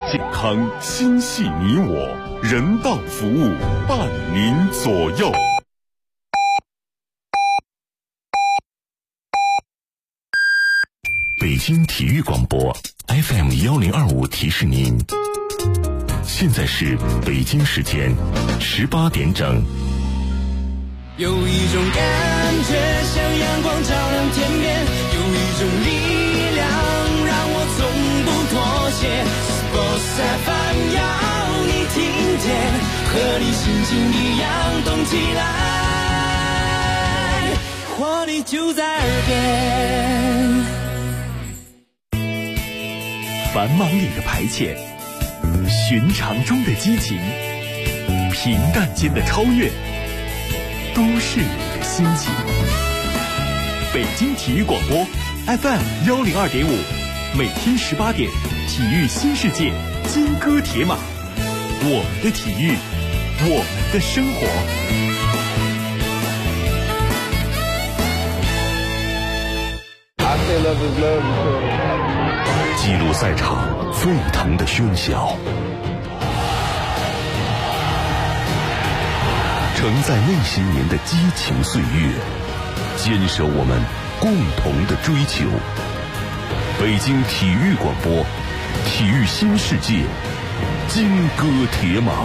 健康心系你我，人道服务伴您左右。北京体育广播 FM1025 提示您，现在是北京时间18点整。 有一种感觉像阳光照亮天边，有一种力量让我从不妥协。Sports FM 要你听见，和你心情一样动起来，活力就在耳边。 繁忙里的排遣，寻常中的激情，平淡间的超越，都市里的心情。北京体育广播 FM102.5，每天18点，体育新世界，金戈铁马，我们的体育，我们的生活。 记录赛场沸腾的喧嚣，承载内心您的激情岁月，坚守我们共同的追求。北京体育广播，体育新世界，金戈铁马。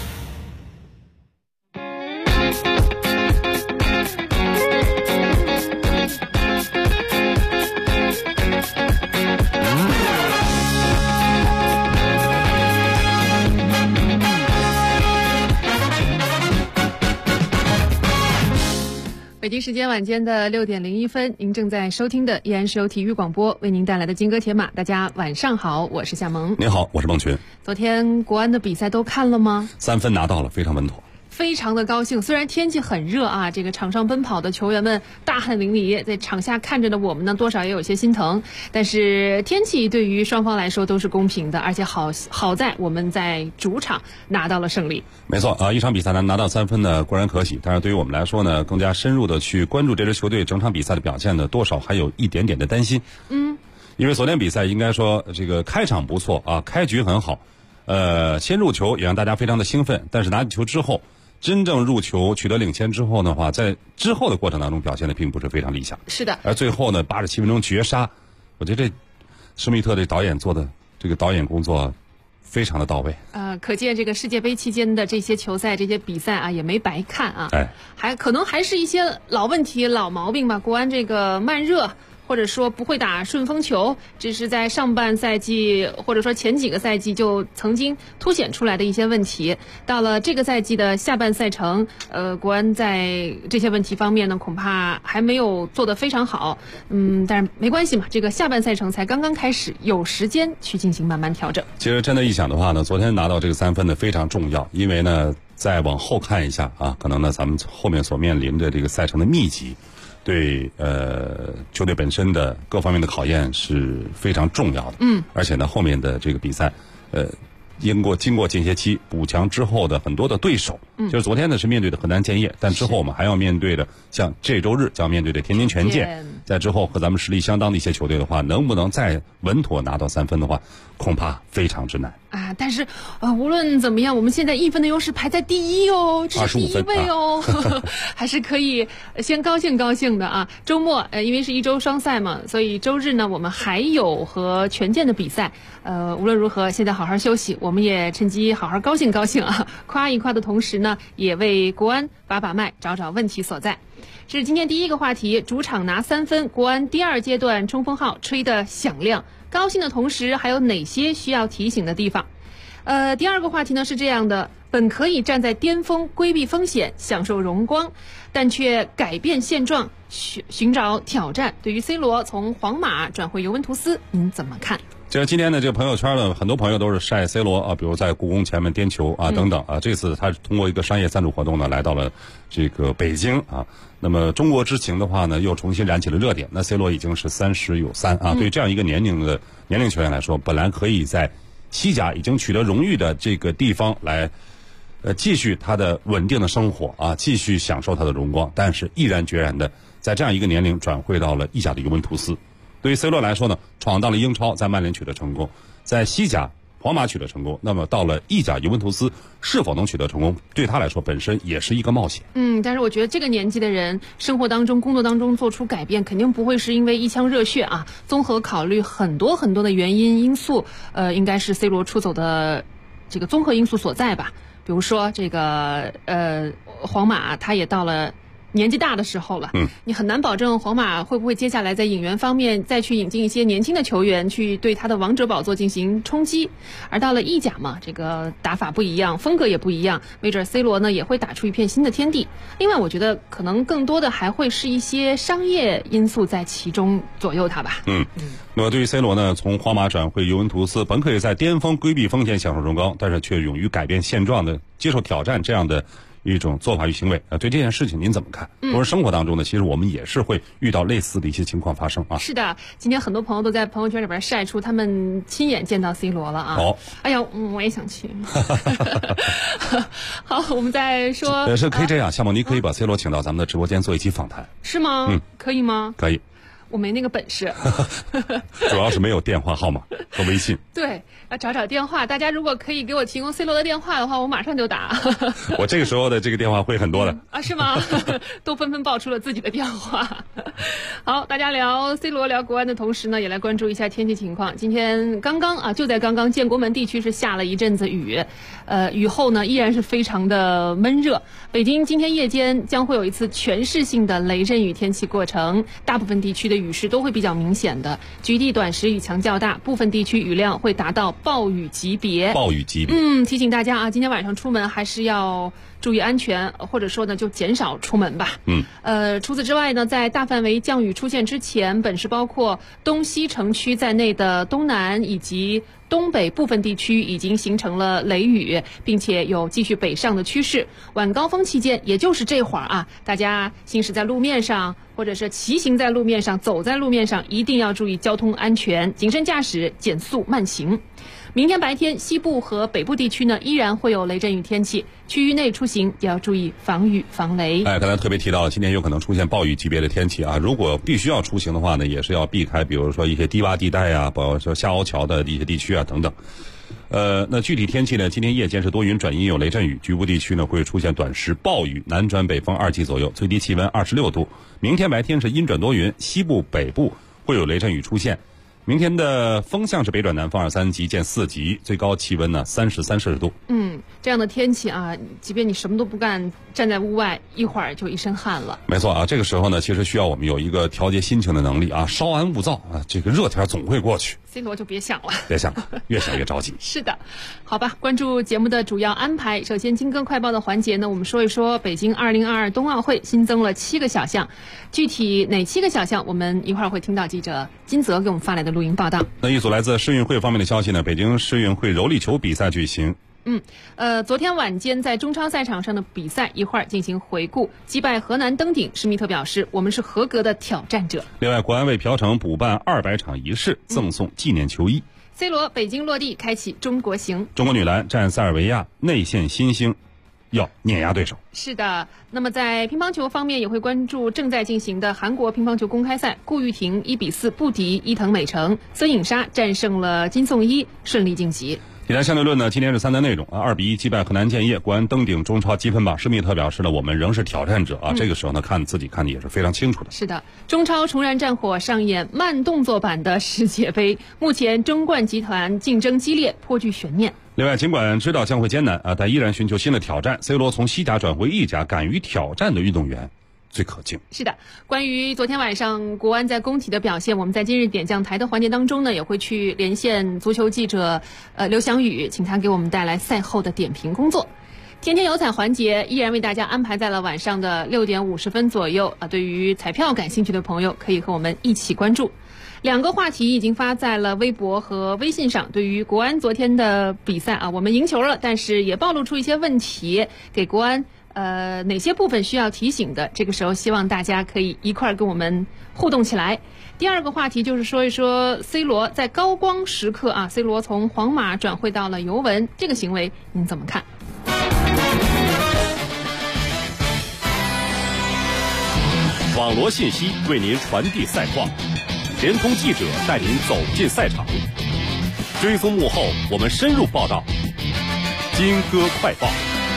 北京时间晚间的6点01分，您正在收听的依然是由体育广播为您带来的金戈铁马。大家晚上好，我是夏萌。 您好，我是孟群。 昨天国安的比赛都看了吗 ？3分拿到了，非常稳妥。 非常的高兴，虽然天气很热啊，这个场上奔跑的球员们大汗淋漓，在场下看着的我们呢，多少也有些心疼。但是天气对于双方来说都是公平的，而且好在我们在主场拿到了胜利。 没错啊，一场比赛呢拿到3分呢固然可喜，但是对于我们来说呢，更加深入的去关注这支球队整场比赛的表现呢，多少还有一点点的担心。因为昨天比赛应该说这个开场不错啊，开局很好，先入球也让大家非常的兴奋，但是拿起球之后。真正入球取得领先之后的话，在之后的过程当中表现的并不是非常理想。 是的。 而最后呢，87分钟绝杀，我觉得这施密特的导演做的这个导演工作非常的到位。 可见这个世界杯期间的这些球赛、这些比赛啊，也没白看啊。还可能还是一些老问题、老毛病吧。国安这个慢热。或者说不会打顺风球，这是在上半赛季或者说前几个赛季就曾经凸显出来的一些问题。到了这个赛季的下半赛程，国安在这些问题方面呢，恐怕还没有做得非常好。但是没关系嘛，这个下半赛程才刚刚开始，有时间去进行慢慢调整。 其实真的一想的话呢，昨天拿到这个3分呢非常重要，因为呢再往后看一下啊，可能呢咱们后面所面临的这个赛程的密集。对球队本身的各方面的考验是非常重要的。而且呢后面的这个比赛经过间歇期补强之后的很多的对手，就是昨天呢是面对的河南建业，但之后我们还要面对的像这周日将面对的天津权健，在之后和咱们实力相当的一些球队的话，能不能再稳妥拿到3分的话，恐怕非常之难啊。但是无论怎么样，我们现在1分的优势排在第1哦，这是第1位哦，还是可以先高兴的啊。周末因为是1周双赛嘛，所以周日呢我们还有和权健的比赛。无论如何，现在好好休息，我们也趁机好好高兴啊，夸一夸的同时呢，也为国安把脉，找问题所在。这是今天第一个话题，主场拿3分，国安第2阶段冲锋号吹得响亮。高兴的同时，还有哪些需要提醒的地方？第二个话题呢是这样的，本可以站在巅峰，规避风险，享受荣光，但却改变现状，寻找挑战。对于 C 罗从皇马转回尤文图斯，您怎么看？ 就是今天的这个朋友圈呢，很多朋友都是晒 C 罗啊，比如在故宫前面颠球啊等等啊。这次他通过一个商业赞助活动呢，来到了这个北京啊。那么中国之行的话呢，又重新燃起了热点。那 C 罗已经是30有3啊，对于这样一个年龄球员来说，本来可以在西甲已经取得荣誉的这个地方来继续他的稳定的生活啊，继续享受他的荣光，但是毅然决然的在这样一个年龄转会到了意甲的尤文图斯。对于 C 罗来说呢，闯荡了英超，在曼联取得成功，在西甲皇马取得成功，那么到了意甲尤文图斯是否能取得成功，对他来说本身也是一个冒险。 但是我觉得这个年纪的人，生活当中、工作当中做出改变，肯定不会是因为一腔热血啊。综合考虑很多很多的原因因素，应该是 C 罗出走的这个综合因素所在吧。比如说这个皇马，他也到了年纪大的时候了，你很难保证皇马会不会接下来在引援方面再去引进一些年轻的球员，去对他的王者宝座进行冲击。而到了意甲嘛，这个打法不一样，风格也不一样，没准 C 罗呢也会打出一片新的天地。另外，我觉得可能更多的还会是一些商业因素在其中左右他吧。 那么对于 C 罗呢，从皇马转会尤文图斯，本可以在巅峰规避风险、享受荣光，但是却勇于改变现状的接受挑战，这样的一种做法与行为对这件事情您怎么看？同时生活当中呢，其实我们也是会遇到类似的一些情况发生啊。 是的，今天很多朋友都在朋友圈里边晒出他们亲眼见到 C 罗了啊。哎呀，我也想去。好，我们再说。 是可以这样，夏梦，你可以把 C 罗请到咱们的直播间做一期访谈。 是吗？可以吗？ 可以。 我没那个本事。 主要是没有电话号码和微信。 对，要找电话。大家如果可以给我提供 C 罗的电话的话，我马上就打。 我这个时候的这个电话会很多的。 是吗？都纷纷报出了自己的电话。好，大家聊 C 罗聊国安的同时呢，也来关注一下天气情况。今天就在刚刚建国门地区是下了一阵子雨，雨后呢依然是非常的闷热。北京今天夜间将会有一次全市性的雷阵雨天气过程，大部分地区的雨势都会比较明显的，局地短时雨强较大，部分地区雨量会达到暴雨级别。提醒大家啊，今天晚上出门还是要注意安全，或者说呢就减少出门吧。除此之外呢，在大范围降雨出现之前，本市包括东西城区在内的东南以及东北部分地区已经形成了雷雨，并且有继续北上的趋势。晚高峰期间，也就是这会儿啊，大家行驶在路面上，或者是骑行在路面上、走在路面上，一定要注意交通安全，谨慎驾驶，减速慢行。明天白天，西部和北部地区呢依然会有雷阵雨天气，区域内出行也要注意防雨防雷。 刚才特别提到了，今天有可能出现暴雨级别的天气啊，如果必须要出行的话呢，也是要避开，比如说一些低洼地带啊，包括说下凹桥的一些地区啊等等。那具体天气呢，今天夜间是多云转阴有雷阵雨，局部地区呢会出现短时暴雨，南转北风2级左右，最低气温26度。明天白天是阴转多云，西部北部会有雷阵雨出现。明天的风向是北转南风2、3级见4级，最高气温呢33摄氏度。 这样的天气啊，即便你什么都不干，站在屋外一会儿就一身汗了。 没错啊，这个时候呢，其实需要我们有一个调节心情的能力啊，稍安勿躁啊，这个热天总会过去。 C 罗就别想了， 越想越着急。 是的，好吧，关注节目的主要安排。首先，金歌快报的环节呢，我们说一说北京2022冬奥会新增了7个小项，具体哪7个小项，我们一会儿会听到记者金泽给我们发来的录音报道。 那一组来自世运会方面的消息呢，北京世运会柔力球比赛举行。 昨天晚间在中超赛场上的比赛一会儿进行回顾，击败河南登顶，施密特表示我们是合格的挑战者。 另外，国安为朴成补办200场仪式，赠送纪念球衣。 C 罗北京落地，开启中国行。 中国女篮战塞尔维亚，内线新星要碾压对手。 是的，那么在乒乓球方面也会关注正在进行的韩国乒乓球公开赛，顾玉婷1比4不敌伊藤美诚，孙颖莎战胜了金颂伊，顺利晋级。 体坛相对论呢，今天是3单内容啊，2比1击败河南建业，国安登顶中超积分榜。施密特表示了，我们仍是挑战者啊。这个时候呢，自己看的也是非常清楚的。 是的，中超重燃战火，上演慢动作版的世界杯。目前中冠集团竞争激烈，颇具悬念。 另外，尽管知道将会艰难啊，但依然寻求新的挑战。C 罗从西甲转回意甲，敢于挑战的运动员最可敬。 是的，关于昨天晚上国安在工体的表现，我们在今日点将台的环节当中呢，也会去连线足球记者刘翔宇，请他给我们带来赛后的点评工作。天天有彩环节依然为大家安排在了晚上的6点50分左右啊，对于彩票感兴趣的朋友可以和我们一起关注。2个话题已经发在了微博和微信上。对于国安昨天的比赛啊，我们赢球了，但是也暴露出一些问题，给国安哪些部分需要提醒的？这个时候希望大家可以一块儿跟我们互动起来。第2个话题就是说一说 C 罗在高光时刻啊 ，C 罗从皇马转会到了尤文，这个行为您怎么看？ 网罗信息为您传递赛况，联通记者带您走进赛场。 追踪幕后，我们深入报道。金歌快报。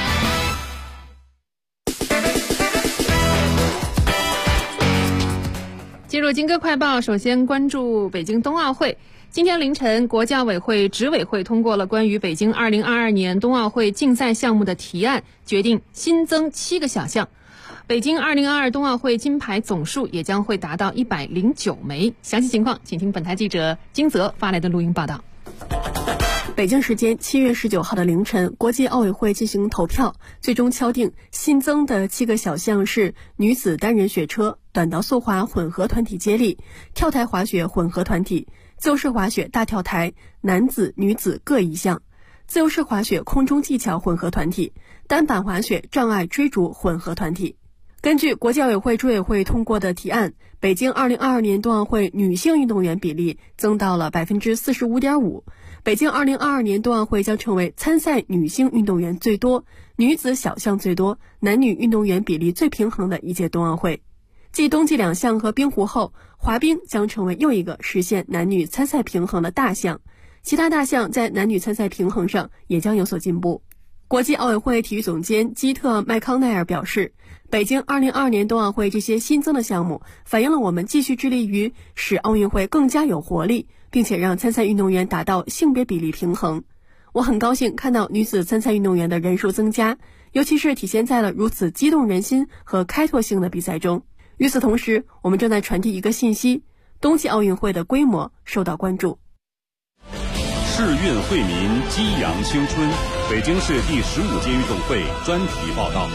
进入金歌快报，首先关注北京冬奥会。今天凌晨，国教委会执委会通过了关于北京2022年冬奥会竞赛项目的提案，决定新增7个小项。北京2022冬奥会金牌总数也将会达到109枚。详细情况，请听本台记者金泽发来的录音报道。 北京时间7月19号的凌晨，国际奥委会进行投票，最终敲定新增的7个小项是女子单人雪车、短道速滑混合团体接力、跳台滑雪混合团体、自由式滑雪大跳台男子、女子各一项、自由式滑雪空中技巧混合团体、单板滑雪障碍追逐混合团体。根据国际奥委会执委会通过的提案，北京2022年冬奥会女性运动员比例增到了 45.5%。北京2022年冬奥会将成为参赛女性运动员最多、女子小项最多、男女运动员比例最平衡的一届冬奥会。继冬季2项和冰壶后，滑冰将成为又一个实现男女参赛平衡的大项，其他大项在男女参赛平衡上也将有所进步。国际奥委会体育总监基特·麦康奈尔表示，北京2022年冬奥会这些新增的项目反映了我们继续致力于使奥运会更加有活力，并且让参赛运动员达到性别比例平衡。我很高兴看到女子参赛运动员的人数增加，尤其是体现在了如此激动人心和开拓性的比赛中。与此同时，我们正在传递一个信息：冬季奥运会的规模受到关注。 世运惠民，激扬青春。北京市第15届运动会专题报道。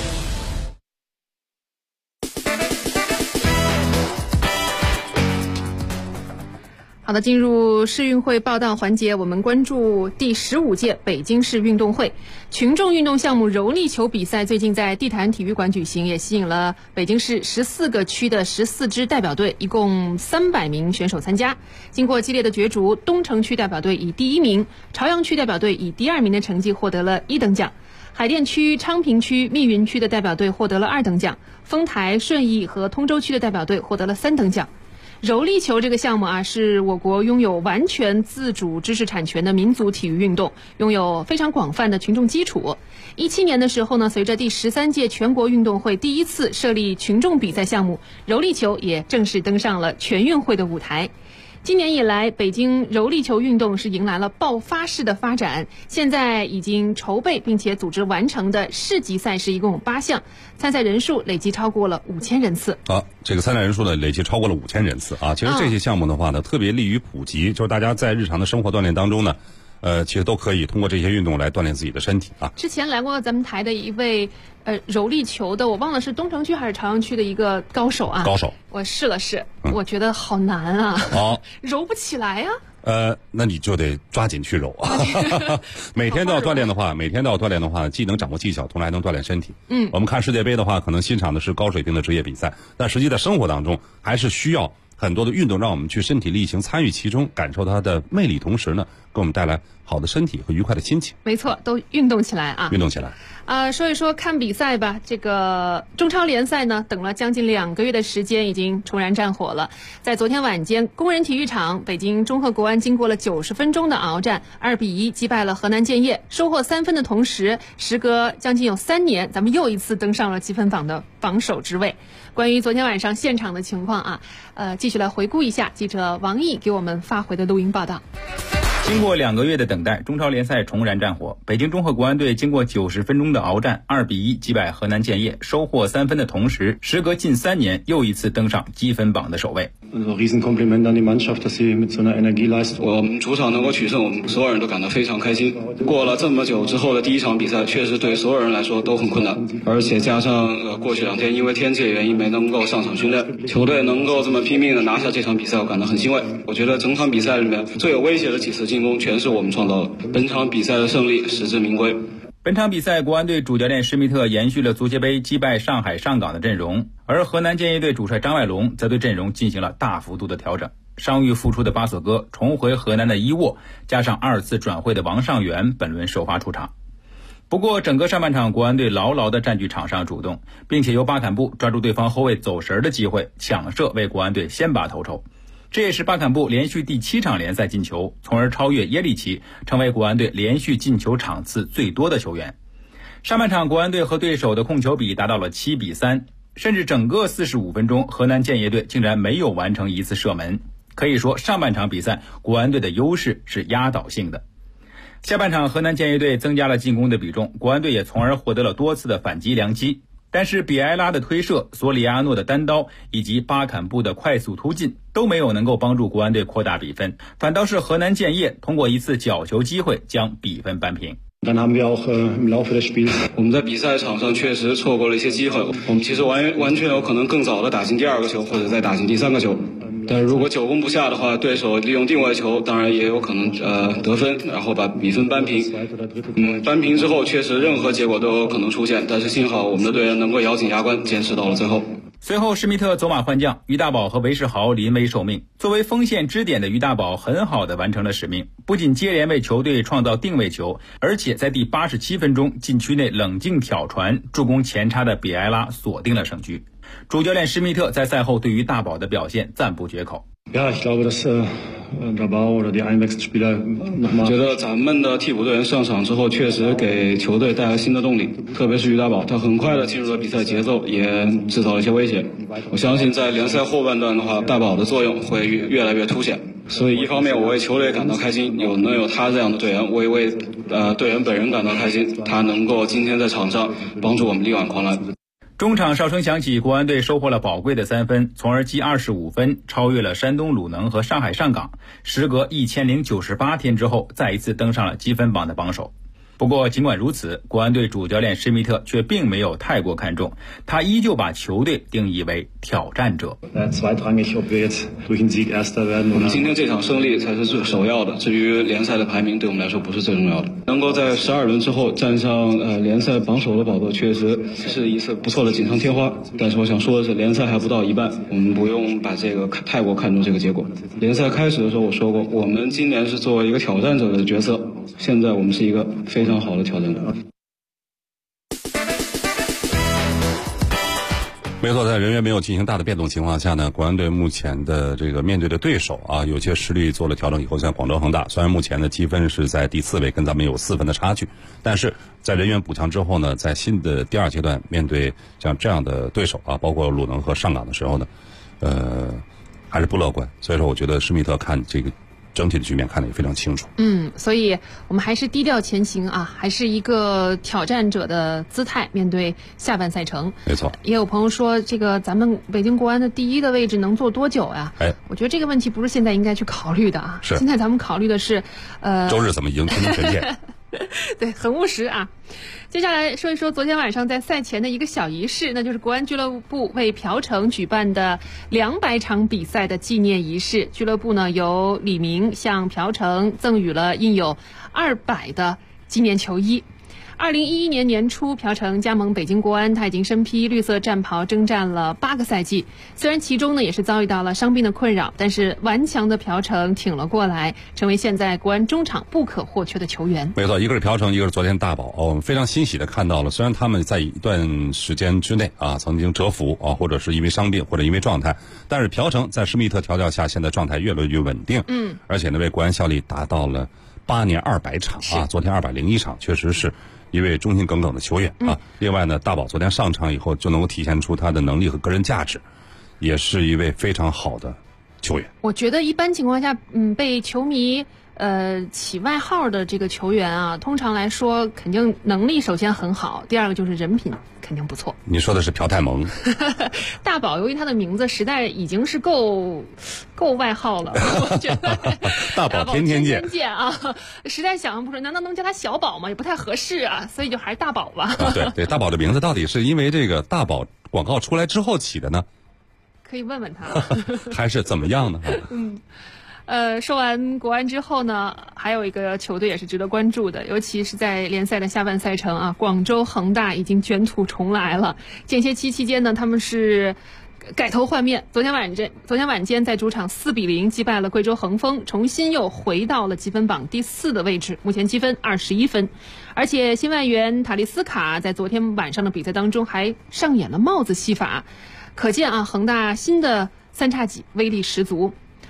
好的，进入世运会报道环节，我们关注第15届北京市运动会群众运动项目柔力球比赛，最近在地坛体育馆举行，也吸引了北京市14个区的14支代表队，一共300名选手参加。经过激烈的角逐，东城区代表队以第1名，朝阳区代表队以第2名的成绩获得了1等奖。海淀区、昌平区、密云区的代表队获得了2等奖，丰台、顺义和通州区的代表队获得了3等奖。柔力球这个项目啊，是我国拥有完全自主知识产权的民族体育运动，拥有非常广泛的群众基础。17年的时候呢，随着第13届全国运动会第一次设立群众比赛项目，柔力球也正式登上了全运会的舞台。今年以来，北京柔力球运动是迎来了爆发式的发展，现在已经筹备并且组织完成的市级赛事一共有8项，参赛人数累计超过了5000人次。 这个参赛人数呢累计超过了5000人次啊。其实这些项目的话呢，特别利于普及，就是大家在日常的生活锻炼当中呢，其实都可以通过这些运动来锻炼自己的身体啊。 之前来过咱们台的一位柔力球的，我忘了是东城区还是朝阳区的一个高手啊。 高手， 我试了试，我觉得好难啊，揉不起来啊。 那你就得抓紧去揉啊。每天都要锻炼的话，既能掌握技巧，同时还能锻炼身体。我们看世界杯的话，可能欣赏的是高水平的职业比赛，但实际在生活当中还是需要很多的运动，让我们去身体力行参与其中，感受它的魅力，同时呢，给我们带来好的身体和愉快的心情。 没错，都运动起来啊！ 运动起来。 说一说看比赛吧。这个中超联赛呢，等了将近2个月的时间，已经重燃战火了。在昨天晚间，工人体育场，北京中赫国安经过了90分钟的鏖战，2比1击败了河南建业，收获3分的同时，时隔将近有3年，咱们又一次登上了积分榜的榜首之位。关于昨天晚上现场的情况啊，继续来回顾一下记者王毅给我们发回的录音报道。 经过2个月的等待，中超联赛重燃战火。北京中赫国安队经过90分钟的鏖战，2比1击败河南建业，收获3分的同时，时隔近3年又一次登上积分榜的首位。 Riesenkompliment an die Mannschaft, dass sie mit so einer Energie leistet. 我们主场能够取胜，我们所有人都感到非常开心。过了这么久之后的第一场比赛，确实对所有人来说都很困难，而且加上过去2天因为天气的原因没能够上场训练，球队能够这么拼命的拿下这场比赛，我感到很欣慰。我觉得整场比赛里面最有威胁的几次进攻全是我们创造的，本场比赛的胜利实至名归。 本场比赛，国安队主教练施密特延续了足协杯击败上海上港的阵容，而河南建业队主帅张外龙则对阵容进行了大幅度的调整。伤愈复出的巴索戈重回河南的伊沃，加上2次转会的王上元，本轮首发出场。不过整个上半场，国安队牢牢地占据场上主动，并且由巴坎布抓住对方后卫走神的机会，抢射为国安队先拔头筹。 这也是巴坎布连续第7场联赛进球，从而超越耶利奇，成为国安队连续进球场次最多的球员。上半场国安队和对手的控球比达到了7-3，甚至整个45分钟，河南建业队竟然没有完成一次射门。可以说上半场比赛国安队的优势是压倒性的。下半场河南建业队增加了进攻的比重，国安队也从而获得了多次的反击良机。但是比埃拉的推射、索里亚诺的单刀以及巴坎布的快速突进都没有能够帮助国安队扩大比分，反倒是河南建业通过一次角球机会将比分扳平。 我们在比赛场上确实错过了一些机会，我们其实完全有可能更早的打进第2个球，或者再打进第3个球。但是如果久攻不下的话，对手利用定位球，当然也有可能得分，然后把比分扳平。扳平之后，确实任何结果都有可能出现，但是幸好我们的队员能够咬紧牙关，坚持到了最后。 随后施密特走马换将，于大宝和韦世豪临危受命。作为锋线支点的于大宝很好地完成了使命，不仅接连为球队创造定位球，而且在第87分钟禁区内冷静挑传，助攻前插的比埃拉锁定了胜局。主教练施密特在赛后对于大宝的表现赞不绝口。 我觉得咱们的替补队员上场之后，确实给球队带来新的动力，特别是于大宝，他很快的进入了比赛节奏，也制造了一些威胁。我相信在联赛后半段的话，大宝的作用会越来越凸显。所以一方面我为球队感到开心，能有他这样的队员，我也为队员本人感到开心，他能够今天在场上帮助我们力挽狂澜。 中场哨声响起，国安队收获了宝贵的3分，从而积25分，超越了山东鲁能和上海上港，时隔1098天之后再一次登上了积分榜的榜首。不过尽管如此，国安队主教练施密特却并没有太过看重，他依旧把球队定义为挑战者。 我们今天这场胜利才是最首要的，至于联赛的排名对我们来说不是最重要的。能够在12轮之后站上联赛榜首的宝座，确实是一次不错的锦上添花。但是我想说的是，联赛还不到一半，我们不用把这个太过看重这个结果。联赛开始的时候我说过，我们今年是作为一个挑战者的角色，现在我们是一个非常好的挑战者。 没错，在人员没有进行大的变动情况下呢，国安队目前的这个面对的对手啊，有些实力做了调整以后，像广州恒大，虽然目前的积分是在第4位，跟咱们有4分的差距，但是在人员补强之后呢，在新的第2阶段面对像这样的对手啊，包括鲁能和上港的时候呢，还是不乐观。所以说，我觉得施密特看这个整体的局面看得也非常清楚。 所以我们还是低调前行啊，还是一个挑战者的姿态面对下半赛程。 没错。 也有朋友说，这个咱们北京国安的第1的位置能坐多久呀？我觉得这个问题不是现在应该去考虑的啊。 是。 现在咱们考虑的是， 周日怎么赢天津权健。 对，很务实啊。接下来说一说昨天晚上在赛前的一个小仪式，那就是国安俱乐部为朴成举办的200场比赛的纪念仪式。俱乐部呢由李明向朴成赠予了印有200的纪念球衣。2011年年初，朴成加盟北京国安，他已经身披绿色战袍征战了8个赛季。虽然其中呢也是遭遇到了伤病的困扰，但是顽强的朴成挺了过来，成为现在国安中场不可或缺的球员。 没错，一个是朴成，一个是昨天大宝。我们非常欣喜的看到了，虽然他们在一段时间之内啊曾经蛰伏啊，或者是因为伤病，或者因为状态，但是朴成在施密特调教下，现在状态越来越稳定。而且呢为国安效力达到了8年200场啊，昨天201场，确实是一位忠心耿耿的球员啊。另外呢，大宝昨天上场以后就能够体现出他的能力和个人价值，也是一位非常好的球员。 我觉得一般情况下，被球迷起外号的这个球员啊，通常来说肯定能力首先很好，第2个就是人品肯定不错。 你说的是朴泰蒙。 大宝由于他的名字实在已经是够外号了，我觉得大宝天天见啊，实在想象不出，难道能叫他小宝吗？也不太合适啊，所以就还是大宝吧。 对，大宝的名字到底是因为这个大宝广告出来之后起的呢？ 可以问问他。 还是怎么样呢？ 说完国安之后呢，还有一个球队也是值得关注的，尤其是在联赛的下半赛程啊，广州恒大已经卷土重来了。间歇期期间呢，他们是改头换面，昨天晚间在主场4-0击败了贵州恒丰，重新又回到了积分榜第4的位置，目前积分21分。而且新外援塔利斯卡在昨天晚上的比赛当中还上演了帽子戏法，可见啊，恒大新的3叉戟威力十足。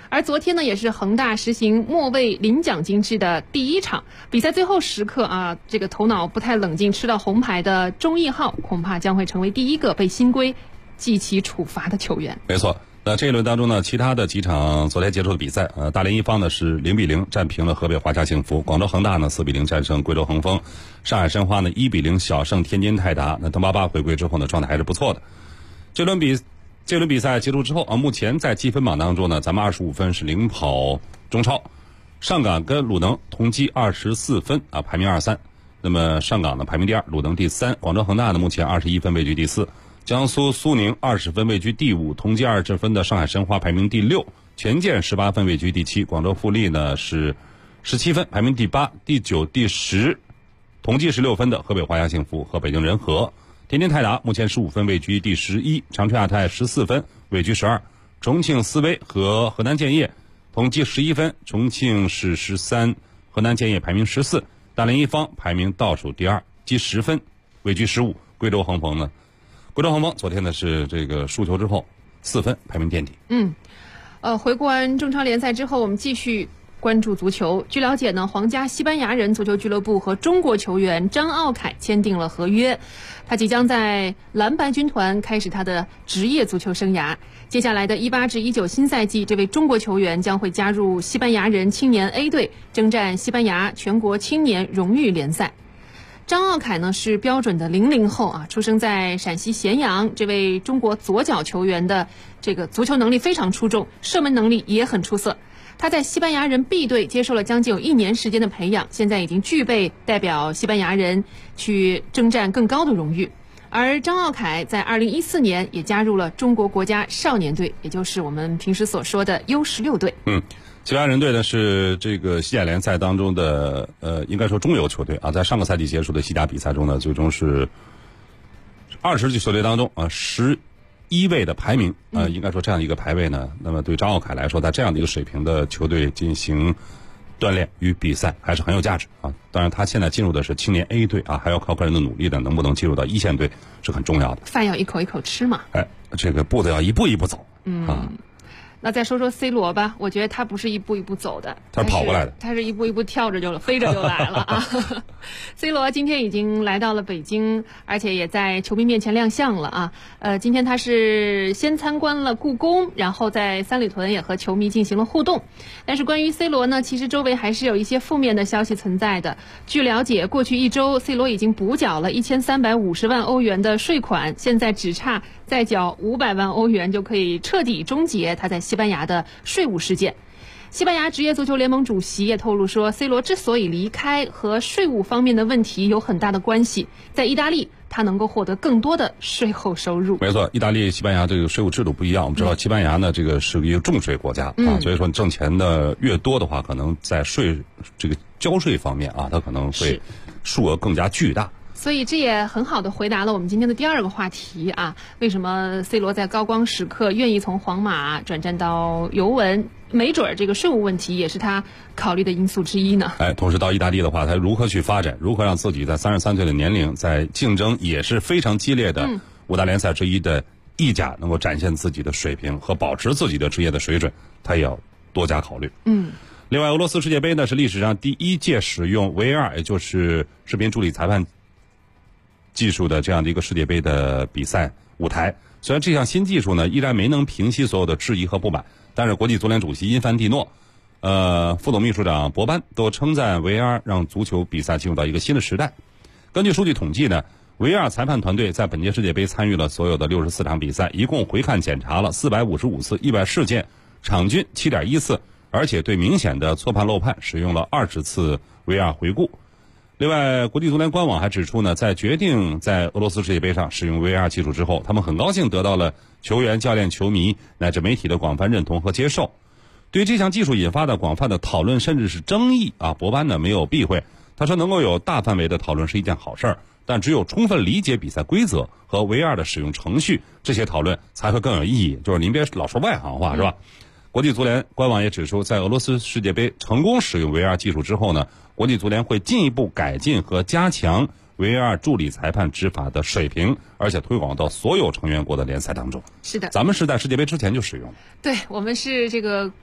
而昨天呢，也是恒大实行末位领奖金制的第一场比赛，最后时刻啊，这个头脑不太冷静吃到红牌的钟义浩，恐怕将会成为第一个被新规记起处罚的球员。 没错。那这一轮当中呢，其他的几场昨天结束的比赛，大连一方呢是0-0战平了河北华夏幸福，广州恒大呢4-0战胜贵州恒丰，上海申花呢1-0小胜天津泰达。那邓巴巴回归之后呢，状态还是不错的。这轮比赛结束之后啊，目前在积分榜当中呢，咱们25分是领跑中超，上港跟鲁能同积24分啊，排名2-3。那么上港呢排名第2，鲁能第3，广州恒大呢目前21分位居第4。江苏苏宁20分位居第5，同积20分的上海申花排名第6，权健18分位居第7，广州富力呢是17分排名第8，第9、第10，同积16分的河北华夏幸福和北京人和。天津泰达目前15分位居第11，长春亚泰14分位居12，重庆斯威和河南建业同积11分，重庆是13，河南建业排名14，大连一方排名倒数第2，积10分位居15。贵州恒丰昨天呢是这个输球之后4分排名垫底。 回顾完中超联赛之后，我们继续关注足球。据了解呢，皇家西班牙人足球俱乐部和中国球员张奥凯签订了合约，他即将在蓝白军团开始他的职业足球生涯。接下来的18至19新赛季，这位中国球员将会加入西班牙人青年 A 队，征战西班牙全国青年荣誉联赛。张奥凯呢是标准的00后啊，出生在陕西咸阳。这位中国左脚球员的这个足球能力非常出众，射门能力也很出色。他在西班牙人 B 队接受了将近有1年时间的培养，现在已经具备代表西班牙人去征战更高的荣誉。而张奥凯在2014年也加入了中国国家少年队，也就是我们平时所说的 U16 队。 西班牙人队呢是这个西甲联赛当中的应该说中游球队啊，在上个赛季结束的西甲比赛中呢，最终是20支球队当中啊11位的排名应该说这样一个排位呢，那么对张奥凯来说，在这样的一个水平的球队进行锻炼与比赛还是很有价值啊。当然他现在进入的是青年 A 队啊，还要靠个人的努力的，能不能进入到一线队是很重要的。 饭要一口一口吃嘛， 这个步子要一步一步走那再说说 C 罗吧，我觉得他不是一步一步走的， 他是跑过来的， 他是一步一步跳着就飞着就来了啊。C 罗今天已经来到了北京，而且也在球迷面前亮相了啊。今天他是先参观了故宫，然后在三里屯也和球迷进行了互动。但是关于 C 罗呢，其实周围还是有一些负面的消息存在的。据了解，过去1周 C 罗已经补缴了1350万欧元的税款，现在只差再缴500万欧元就可以彻底终结他在西班牙的税务事件。西班牙职业足球联盟主席也透露说 ，C 罗之所以离开和税务方面的问题有很大的关系，在意大利他能够获得更多的税后收入。 没错，意大利、西班牙这个税务制度不一样。我们知道西班牙呢，这个是一个重税国家啊，所以说你挣钱的越多的话，可能在这个交税方面啊，它可能会数额更加巨大。 所以这也很好的回答了我们今天的第2个话题啊，为什么 C 罗在高光时刻愿意从皇马转战到尤文，没准这个税务问题也是他考虑的因素之一呢。 同时到意大利的话，他如何去发展，如何让自己在33岁的年龄，在竞争也是非常激烈的5大联赛之一的意甲能够展现自己的水平和保持自己的职业的水准，他也要多加考虑。另外，俄罗斯世界杯呢是历史上第1届使用 VAR， 也就是视频助理裁判技术的这样的一个世界杯的比赛舞台。虽然这项新技术呢依然没能平息所有的质疑和不满，但是国际足联主席因凡蒂诺、副总秘书长博班都称赞 VAR 让足球比赛进入到一个新的时代。根据数据统计呢，VAR 裁判团队在本届世界杯参与了所有的64场比赛，一共回看检查了455次意外事件，场均 7.1次，而且对明显的错判漏判使用了20次 VAR 回顾。另外，国际足联官网还指出呢，在决定在俄罗斯世界杯上使用 VAR 技术之后，他们很高兴得到了球员、教练、球迷乃至媒体的广泛认同和接受。对于这项技术引发的广泛的讨论甚至是争议啊，博班呢没有避讳，他说能够有大范围的讨论是一件好事儿，但只有充分理解比赛规则和 VAR 的使用程序，这些讨论才会更有意义。就是您别老说外行话，是吧？国际足联官网也指出，在俄罗斯世界杯成功使用 VAR 技术之后呢，国际足联会进一步改进和加强 VAR 助理裁判执法的水平，而且推广到所有成员国的联赛当中。 是的， 咱们是在世界杯之前就使用了。 对，我们是这个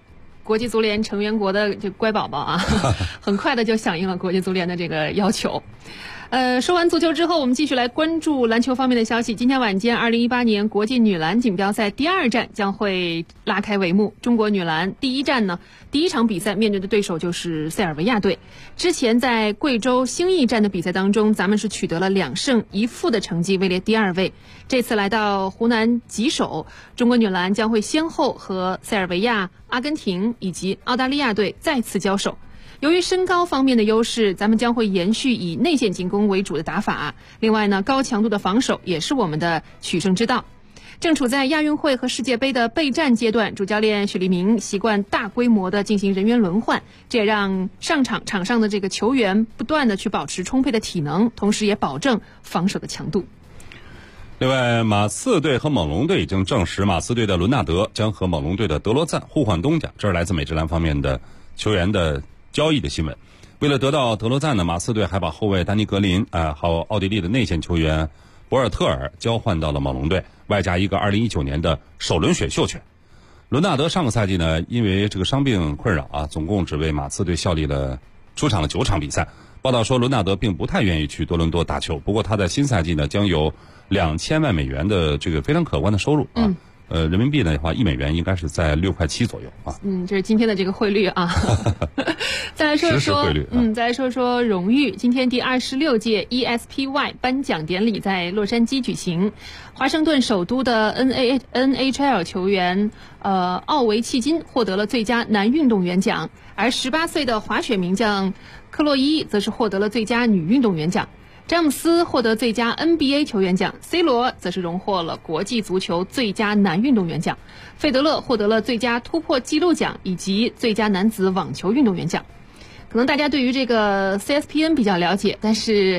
国际足联成员国的这乖宝宝啊，很快的就响应了国际足联的这个要求。说完足球之后，我们继续来关注篮球方面的消息。今天晚间2018年国际女篮锦标赛第2站将会拉开帷幕。中国女篮第一场比赛面对的对手就是塞尔维亚队。之前在贵州兴义站的比赛当中，咱们是取得了2胜1负的成绩，位列第2位。这次来到湖南吉首，中国女篮将会先后和塞尔维亚、阿根廷以及澳大利亚队再次交手。由于身高方面的优势，咱们将会延续以内线进攻为主的打法。另外呢，高强度的防守也是我们的取胜之道。正处在亚运会和世界杯的备战阶段，主教练许利民习惯大规模的进行人员轮换，这也让场上的这个球员不断的去保持充沛的体能，同时也保证防守的强度。 另外，马刺队和猛龙队已经证实，马刺队的伦纳德将和猛龙队的德罗赞互换东家，这是来自美职篮方面的球员的交易的新闻。为了得到德罗赞呢，马刺队还把后卫丹尼格林还有奥地利的内线球员博尔特尔交换到了猛龙队，外加一个2019年的首轮选秀权。伦纳德上个赛季呢，因为这个伤病困扰总共只为马刺队效力了出场了9场比赛。报道说，伦纳德并不太愿意去多伦多打球，不过他在新赛季呢将有2000万美元的这个非常可观的收入人民币的话，1美元应该是在6.7块左右啊。 这是今天的这个汇率啊。再来说说再来说说荣誉。今天第26届 ESPY 颁奖典礼在洛杉矶举行。华盛顿首都的 NHL 球员奥维契金获得了最佳男运动员奖，而18岁的滑雪名将克洛伊则是获得了最佳女运动员奖。詹姆斯获得最佳 NBA 球员奖， C 罗则是荣获了国际足球最佳男运动员奖，费德勒获得了最佳突破纪录奖以及最佳男子网球运动员奖。可能大家对于这个 CSPN 比较了解，但是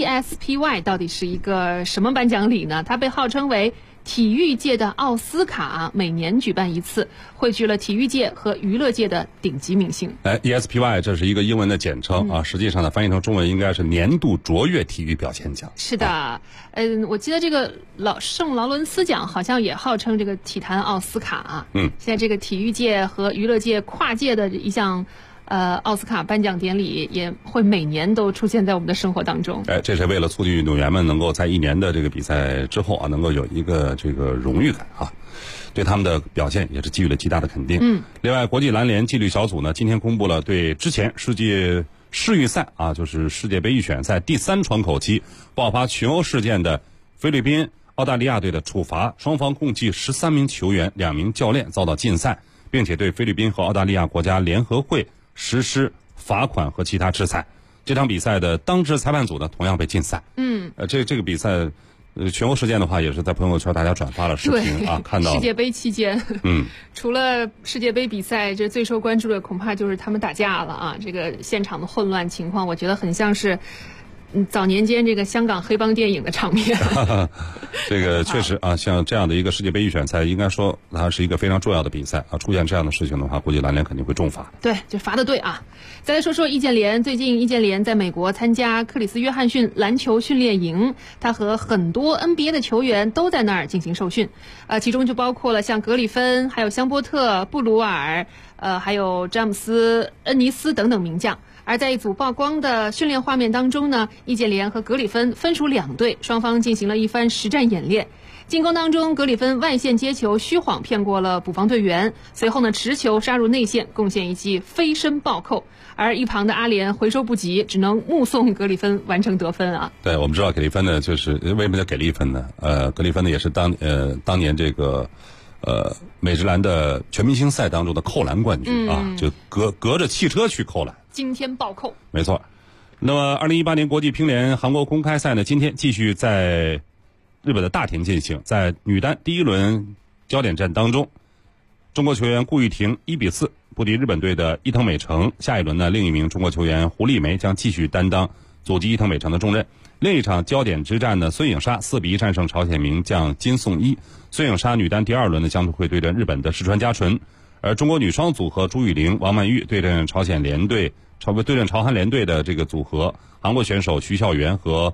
ESPY 到底是一个什么颁奖礼呢？它被号称为体育界的奥斯卡，每年举办一次，汇聚了体育界和娱乐界的顶级明星。 ESPY 这是一个英文的简称实际上呢翻译成中文应该是年度卓越体育表现奖。 是的，我记得这个圣劳伦斯奖好像也号称这个体坛奥斯卡现在这个体育界和娱乐界跨界的一项奥斯卡颁奖典礼也会每年都出现在我们的生活当中。 这是为了促进运动员们能够在1年的这个比赛之后能够有一个这个荣誉感对他们的表现也是给予了极大的肯定。另外，国际篮联纪律小组呢今天公布了对之前世界世预赛就是世界杯预选赛第3窗口期爆发群殴事件的菲律宾、澳大利亚队的处罚，双方共计13名球员、2名教练遭到禁赛，并且对菲律宾和澳大利亚国家联合会实施罚款和其他制裁。这场比赛的当值裁判组呢同样被禁赛。这个比赛群殴事件的话也是在朋友圈大家转发了视频看到世界杯期间除了世界杯比赛，这最受关注的恐怕就是他们打架了这个现场的混乱情况，我觉得很像是早年间这个香港黑帮电影的场面。 这个确实像这样的一个世界杯预选赛，应该说它是一个非常重要的比赛出现这样的事情的话，国际篮联肯定会重罚。 对，就罚得对再来说说易建联。最近易建联在美国参加克里斯约翰逊篮球训练营，他和很多 NBA 的球员都在那儿进行受训其中就包括了像格里芬、还有香波特、布鲁尔还有詹姆斯、恩尼斯等等名将。而在一组曝光的训练画面当中呢，易建联和格里芬分属2队，双方进行了一番实战演练。进攻当中，格里芬外线接球虚晃骗过了补防队员，随后呢持球杀入内线，贡献一记飞身暴扣。而一旁的阿联回收不及，只能目送格里芬完成得分对，我们知道格里芬呢，就是为什么叫格里芬呢？格里芬呢也是当年这个美职篮的全明星赛当中的扣篮冠军就隔着汽车去扣篮， 惊天暴扣。 没错。那么2018年国际乒联韩国公开赛呢，今天继续在日本的大田进行。在女单第1轮焦点战当中，中国球员顾玉婷1比4不敌日本队的伊藤美诚。下一轮呢，另一名中国球员胡丽梅将继续担当阻击伊藤美诚的重任。另一场焦点之战呢，孙颖莎4比1战胜朝鲜名将金颂一。孙颖莎女单第2轮呢将会对阵日本的石川佳纯，而中国女双组合朱雨玲、王曼玉对阵朝韩联队的这个组合，韩国选手徐孝元和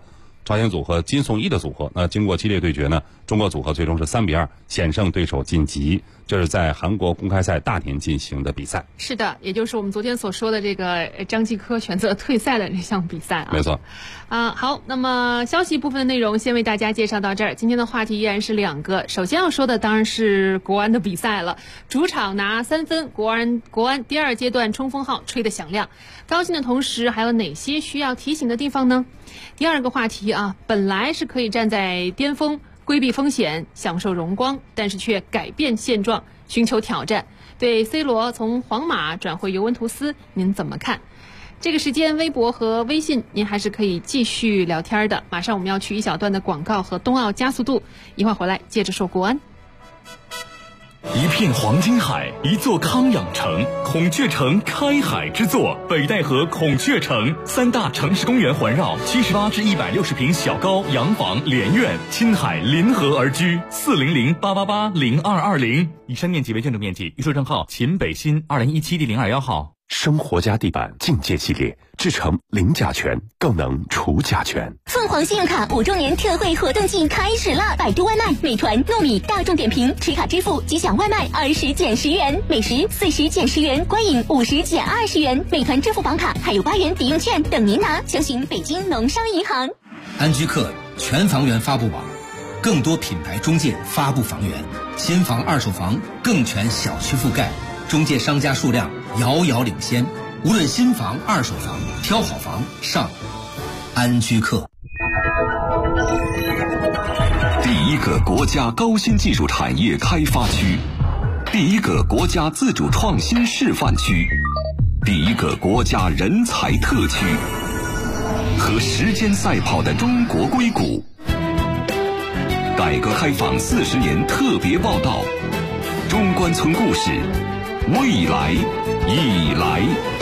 朝鲜组合金颂一的组合。那经过激烈对决呢，中国组合最终是3-2险胜对手晋级。这是在韩国公开赛大田进行的比赛。 是的，也就是我们昨天所说的这个张继科选择退赛的这项比赛啊。 没错。 好，那么消息部分的内容先为大家介绍到这儿。今天的话题依然是2个，首先要说的当然是国安的比赛了。主场拿3分，国安第2阶段冲锋号吹得响亮。高兴的同时，还有哪些需要提醒的地方呢？第2个话题啊，本来是可以站在巅峰，规避风险，享受荣光，但是却改变现状，寻求挑战。对 C 罗从皇马转回尤文图斯，您怎么看？这个时间，微博和微信您还是可以继续聊天的。马上我们要去一小段的广告和冬奥加速度，一会儿回来接着说国安。 一片黄金海，一座康养城，孔雀城开海之作，北戴河孔雀城，3大城市公园环绕，78至160平小高洋房连院，亲海临河而居，400-888-0220。以上面积为建筑面积，预售证号秦北新2017第021号。 生活家地板境界系列制成零甲醛，更能除甲醛。 凤凰信用卡5周年特惠活动季开始了！百度外卖、美团、糯米、大众点评持卡支付即享外卖20减10元，美食40减10元，观影50减20元。美团支付宝卡还有8元抵用券等您拿，详询北京农商银行。 安居客全房源发布网，更多品牌中介发布房源，新房、二手房更全小区覆盖，中介商家数量遥遥领先。无论新房、二手房，挑好房上安居客。 第1个国家高新技术产业开发区，第1个国家自主创新示范区，第1个国家人才特区，和时间赛跑的中国硅谷。改革开放40年特别报道，中关村故事，未来已来。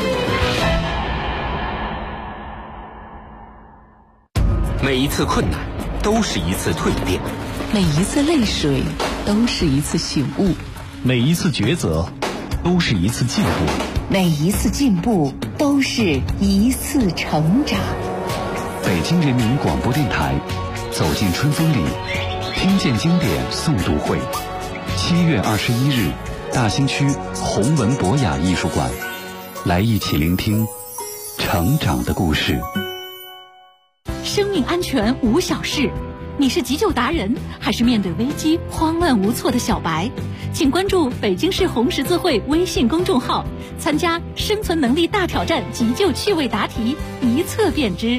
每一次困难都是一次蜕变， 每一次泪水都是一次醒悟， 每一次抉择都是一次进步， 每一次进步都是一次成长。 北京人民广播电台，走进春风里，听见经典诵读会，7月21日，大兴区弘文博雅艺术馆，来一起聆听成长的故事。 生命安全无小事，你是急救达人，还是面对危机慌乱无措的小白？请关注北京市红十字会微信公众号，参加生存能力大挑战急救趣味答题，一测便知。 与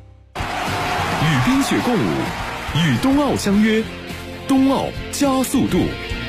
冰雪共舞，与冬奥相约，冬奥加速度。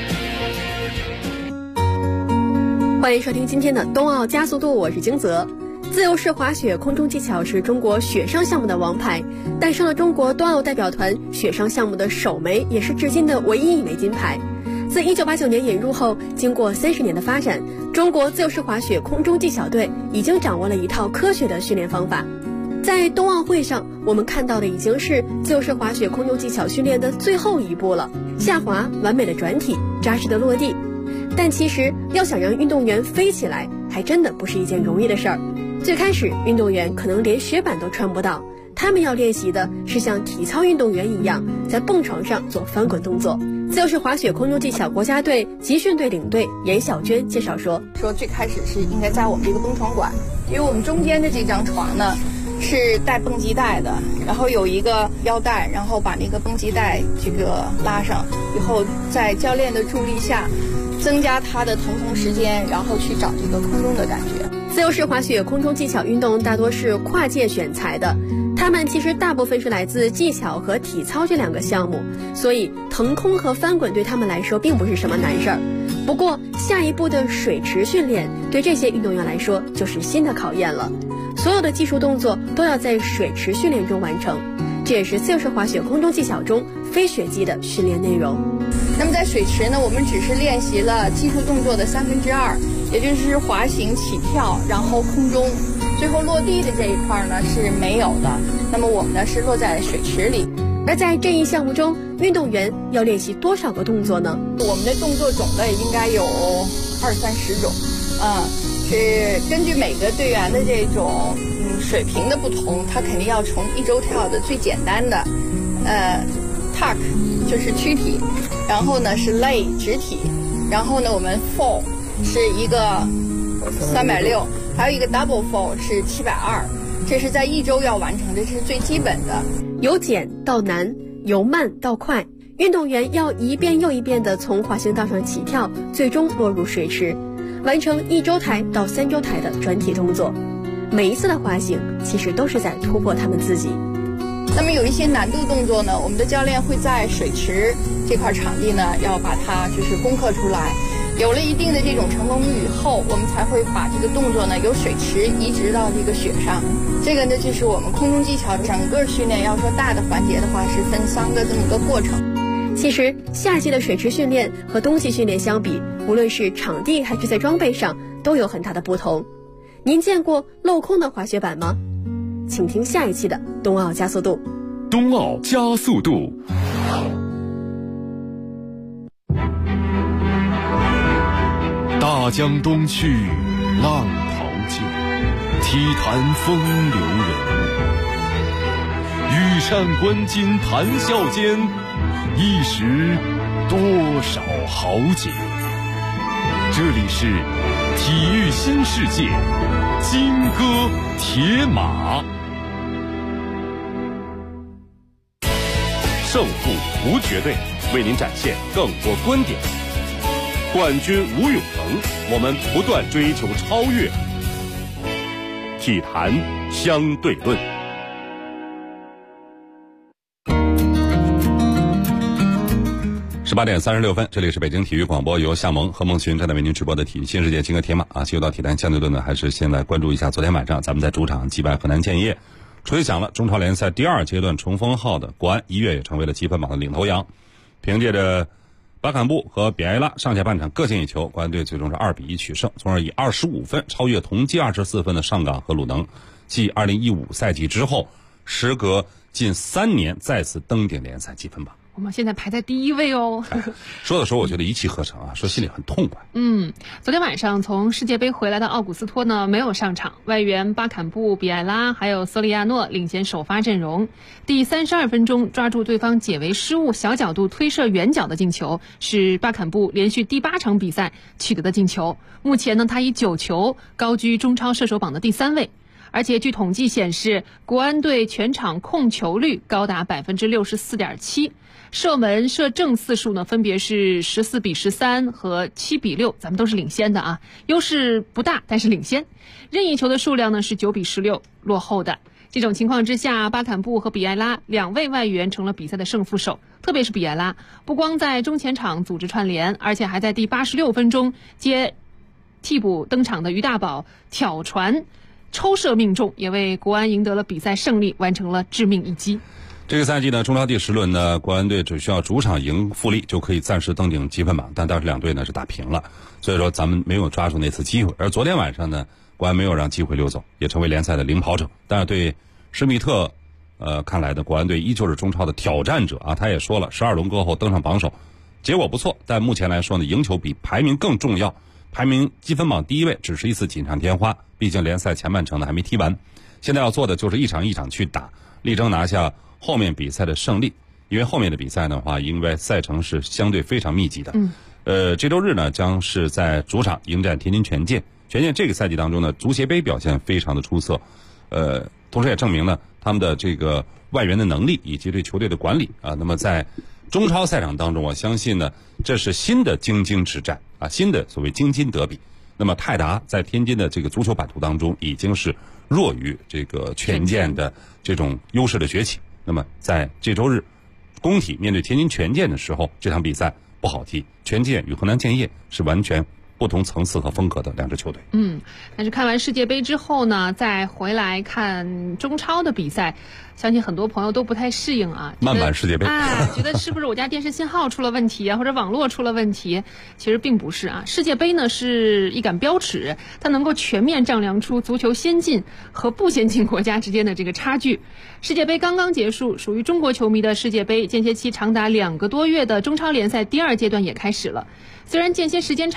欢迎收听今天的冬奥加速度，我是金泽。自由式滑雪空中技巧是中国雪上项目的王牌，诞生了中国冬奥代表团雪上项目的首枚，也是至今的唯一一枚金牌。自1989年引入后，经过30年的发展，中国自由式滑雪空中技巧队已经掌握了一套科学的训练方法。在冬奥会上，我们看到的已经是自由式滑雪空中技巧训练的最后一步了，下滑、完美的转体、扎实的落地。但其实要想让运动员飞起来，还真的不是一件容易的事儿。最开始，运动员可能连雪板都穿不到，他们要练习的是像体操运动员一样，在蹦床上做翻滚动作。自由式滑雪空中技巧国家队集训队领队严小娟介绍说， 最开始是应该在我们这个蹦床馆，因为我们中间的这张床呢是带绷机带的，然后有一个腰带，然后把那个绷机带这个拉上以后，在教练的助力下增加它的腾空时间，然后去找这个空中的感觉。 自由式滑雪空中技巧运动大多是跨界选材的，他们其实大部分是来自技巧和体操这2个项目，所以腾空和翻滚对他们来说并不是什么难事儿。不过下一步的水池训练对这些运动员来说就是新的考验了，所有的技术动作都要在水池训练中完成，这也是自由式滑雪空中技巧中非雪季的训练内容。 那么在水池呢，我们只是练习了技术动作的2/3，也就是滑行、起跳，然后空中，最后落地的这一块呢是没有的。那么我们呢是落在水池里。 而在这一项目中，运动员要练习多少个动作呢？ 我们的动作种类应该有20-30种，是根据每个队员的这种水平的不同，它肯定要从一周跳的最简单的tuck 就是躯体，然后呢是 lay 直体，然后呢我们 fall 是一个360，还有一个 double fall 是720，这是在一周要完成，这是最基本的。 由简到难，由慢到快，运动员要一遍又一遍地从滑行道上起跳，最终落入水池，完成1周台到3周台的转体动作。每一次的滑行其实都是在突破他们自己。 那么有一些难度动作呢，我们的教练会在水池这块场地呢，要把它就是攻克出来。有了一定的这种成功率以后，我们才会把这个动作呢由水池移植到这个雪上。这个呢就是我们空中技巧整个训练，要说大的环节的话是分3个这么一个过程。 其实夏季的水池训练和冬季训练相比，无论是场地还是在装备上都有很大的不同。您见过镂空的滑雪板吗？请听下一期的冬奥加速度。 冬奥加速度。大江东去，浪淘尽，体坛风流人物。羽扇纶巾谈笑间，一时多少豪杰。这里是体育新世界，金戈铁马。胜负无绝对，为您展现更多观点。冠军无永恒，我们不断追求超越。体坛相对论。 18点36分，这里是北京体育广播，由夏萌和孟群正在为您直播的体育新世界金戈铁马啊。进入到体坛相对论呢，还是先来关注一下昨天晚上咱们在主场击败河南建业，吹响了中超联赛第2阶段冲锋号的国安一跃也成为了积分榜的领头羊。凭借着巴坎布和比埃拉上下半场各进一球，国安队最终是2比1取胜，从而以25分超越同积24分的上港和鲁能，继2015赛季之后，时隔近3年再次登顶联赛积分榜。 我们现在排在第1位哦。 说的时候我觉得一气呵成啊，说心里很痛快。 昨天晚上从世界杯回来的奥古斯托呢没有上场，外援巴坎布、比埃拉还有索里亚诺领衔首发阵容。第32分钟抓住对方解围失误小角度推射远角的进球，是巴坎布连续第8场比赛取得的进球。目前呢他以9球高居中超射手榜的第3位。而且据统计显示，国安队全场控球率高达 64.7%， 射门射正次数呢分别是14比13和7比6，咱们都是领先的啊，优势不大，但是领先。任意球的数量呢是9比16，落后的。这种情况之下，巴坎布和比埃拉2位外援成了比赛的胜负手，特别是比埃拉，不光在中前场组织串联，而且还在第86分钟接替补登场的于大宝挑传抽射命中，也为国安赢得了比赛胜利，完成了致命一击。 这个赛季呢，中超第10轮呢，国安队只需要主场赢富力就可以暂时登顶积分榜，但当时2队呢是打平了，所以说咱们没有抓住那次机会。而昨天晚上呢，国安没有让机会溜走，也成为联赛的领跑者。但是对施密特看来呢，国安队依旧是中超的挑战者啊。他也说了，12轮过后登上榜首，结果不错，但目前来说呢，赢球比排名更重要。排名积分榜第1位只是一次锦上添花，毕竟联赛前半程呢还没踢完，现在要做的就是一场一场去打，力争拿下后面比赛的胜利。因为后面的比赛的话，因为赛程是相对非常密集的。这周日呢将是在主场迎战天津权健。权健这个赛季当中呢，足协杯表现非常的出色，同时也证明了他们的这个外援的能力以及对球队的管理啊。那么在中超赛场当中，我相信呢，这是新的京津之战啊，新的所谓京津德比。那么泰达在天津的这个足球版图当中，已经是弱于这个权健的这种优势的崛起。那么在这周日，工体面对天津权健的时候，这场比赛不好踢。权健与河南建业是完全不同层次和风格的2支球队。 但是看完世界杯之后呢，再回来看中超的比赛，相信很多朋友都不太适应啊。 慢版世界杯， 觉得是不是我家电视信号出了问题啊，或者网络出了问题？其实并不是啊。世界杯呢是一杆标尺，它能够全面丈量出足球先进和不先进国家之间的这个差距。世界杯刚刚结束，属于中国球迷的世界杯间歇期长达2个多月的中超联赛第2阶段也开始了。虽然间歇时间长，但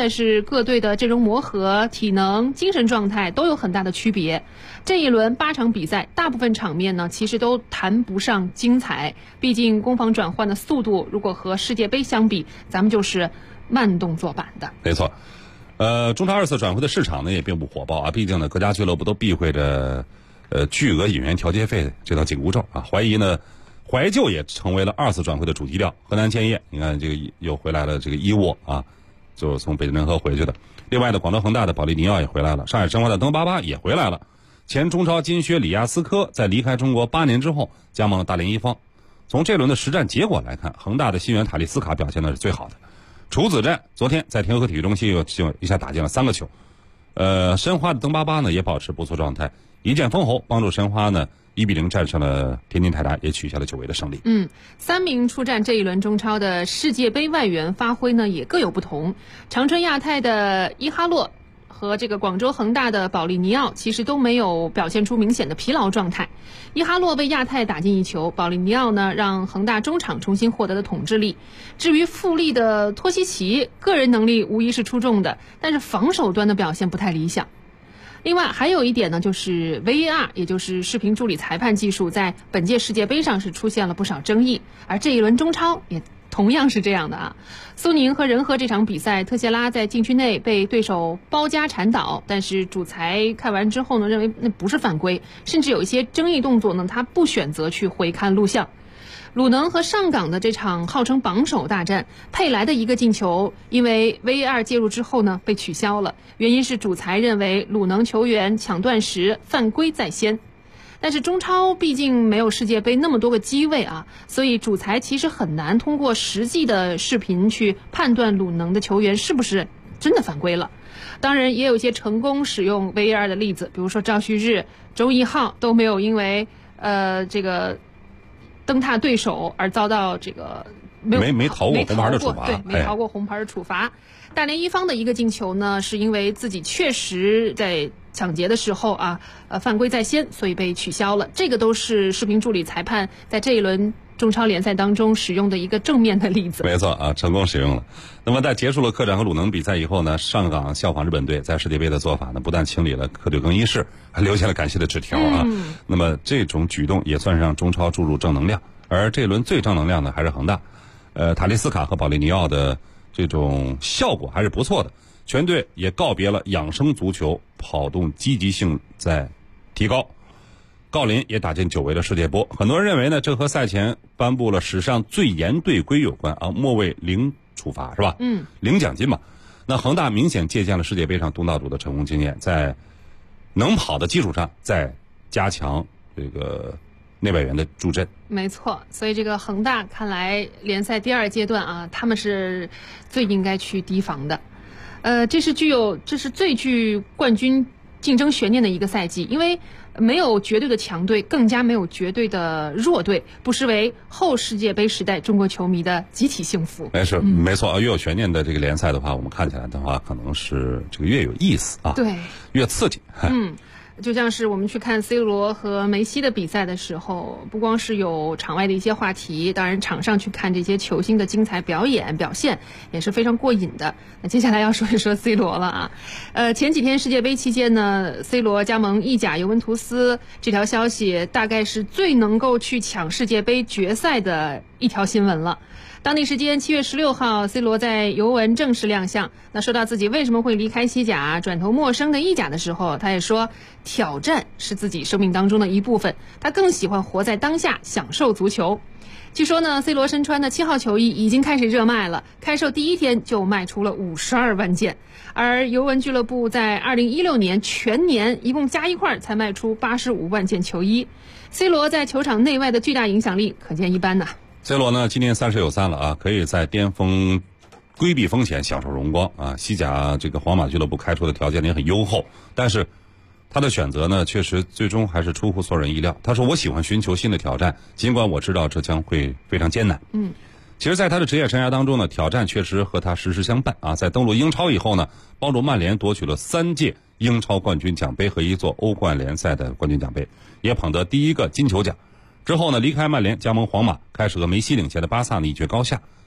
在是各队的阵容磨合、体能、精神状态都有很大的区别。这一轮8场比赛，大部分场面呢其实都谈不上精彩，毕竟攻防转换的速度如果和世界杯相比，咱们就是慢动作版的。 没错。中超2次转会的市场呢也并不火爆啊，毕竟呢各家俱乐部都避讳着巨额引援调节费这道紧箍咒啊，怀疑呢怀旧也成为了2次转会的主基调。河南建业，你看这个又回来了，这个伊沃啊，就是从北京人和回去的。另外的广州恒大的保利尼奥也回来了，上海申花的登巴巴也回来了。前中超金靴里亚斯科在离开中国8年之后加盟了大连一方。从这轮的实战结果来看，恒大的新援塔利斯卡表现的是最好的。处子战昨天在天河体育中心又一下打进了3个球。申花的登巴巴呢也保持不错状态，一剑封喉，帮助申花呢1-0战胜了天津泰达，也取下了久违的胜利。 3名出战这一轮中超的世界杯外援发挥呢也各有不同。长春亚泰的伊哈洛和这个广州恒大的保利尼奥其实都没有表现出明显的疲劳状态。伊哈洛为亚泰打进1球，保利尼奥呢让恒大中场重新获得了统治力。至于富力的托西奇，个人能力无疑是出众的，但是防守端的表现不太理想。另外还有一点呢，就是 VAR， 也就是视频助理裁判技术，在本届世界杯上是出现了不少争议，而这一轮中超也同样是这样的啊。苏宁和仁和这场比赛，特谢拉在禁区内被对手包夹铲倒，但是主裁看完之后呢，认为那不是犯规，甚至有一些争议动作呢，他不选择去回看录像。鲁能和上港的这场号称榜首大战，佩莱的一个进球因为 VAR 介入之后呢被取消了，原因是主裁认为鲁能球员抢断时犯规在先。但是中超毕竟没有世界杯那么多个机位啊，所以主裁其实很难通过实际的视频去判断鲁能的球员是不是真的犯规了。当然也有一些成功使用 VAR 的例子，比如说赵旭日、周奕浩都没有因为这个蹬踏对手而遭到这个没逃过红牌的处罚， 对，没逃过红牌的处罚。大连一方的一个进球呢，是因为自己确实在抢劫的时候啊，犯规在先，所以被取消了。这个都是视频助理裁判在这一轮中超联赛当中使用的一个正面的例子。 没错啊，成功使用了。那么在结束了客战和鲁能比赛以后呢，上港效仿日本队在世界杯的做法呢，不但清理了客队更衣室，还留下了感谢的纸条啊。那么这种举动也算是让中超注入正能量。而这一轮最正能量的还是恒大，塔利斯卡和保利尼奥的这种效果还是不错的。全队也告别了养生足球，跑动积极性在提高。郜林也打进久违的世界波，很多人认为呢，这和赛前颁布了史上最严队规有关啊，末位零处罚是吧？零奖金嘛。那恒大明显借鉴了世界杯上东道主的成功经验，在能跑的基础上再加强这个内外援的助阵。 没错，所以这个恒大看来联赛第2阶段啊，他们是最应该去提防的。这是最具冠军竞争悬念的一个赛季，因为没有绝对的强队，更加没有绝对的弱队，不失为后世界杯时代中国球迷的集体幸福。 没错，越有悬念的这个联赛的话，我们看起来的话，可能是这个越有意思啊， 对， 越刺激。 就像是我们去看 C 罗和梅西的比赛的时候，不光是有场外的一些话题，当然场上去看这些球星的精彩表演表现也是非常过瘾的。那接下来要说一说 C 罗了啊，前几天世界杯期间呢 ，C 罗加盟意甲尤文图斯这条消息大概是最能够去抢世界杯决赛的一条新闻了。当地时间7月16号 ，C 罗在尤文正式亮相。那说到自己为什么会离开西甲，转投陌生的意甲的时候，他也说，挑战是自己生命当中的一部分。他更喜欢活在当下，享受足球。据说呢 ，C 罗身穿的7号球衣已经开始热卖了，开售第1天就卖出了52万件。而尤文俱乐部在2016年全年一共加一块才卖出85万件球衣。C 罗在球场内外的巨大影响力可见一斑呐。 C 罗呢，今年30有3了啊，可以在巅峰规避风险，享受荣光啊。西甲这个皇马俱乐部开出的条件也很优厚，但是他的选择呢，确实最终还是出乎所有人意料。他说：“我喜欢寻求新的挑战，尽管我知道这将会非常艰难。”其实，在他的职业生涯当中呢，挑战确实和他时时相伴啊。在登陆英超以后呢，帮助曼联夺取了3届英超冠军奖杯和1座欧冠联赛的冠军奖杯，也捧得第1个金球奖。之后呢，离开曼联，加盟皇马，开始和梅西领衔的巴萨呢一决高下。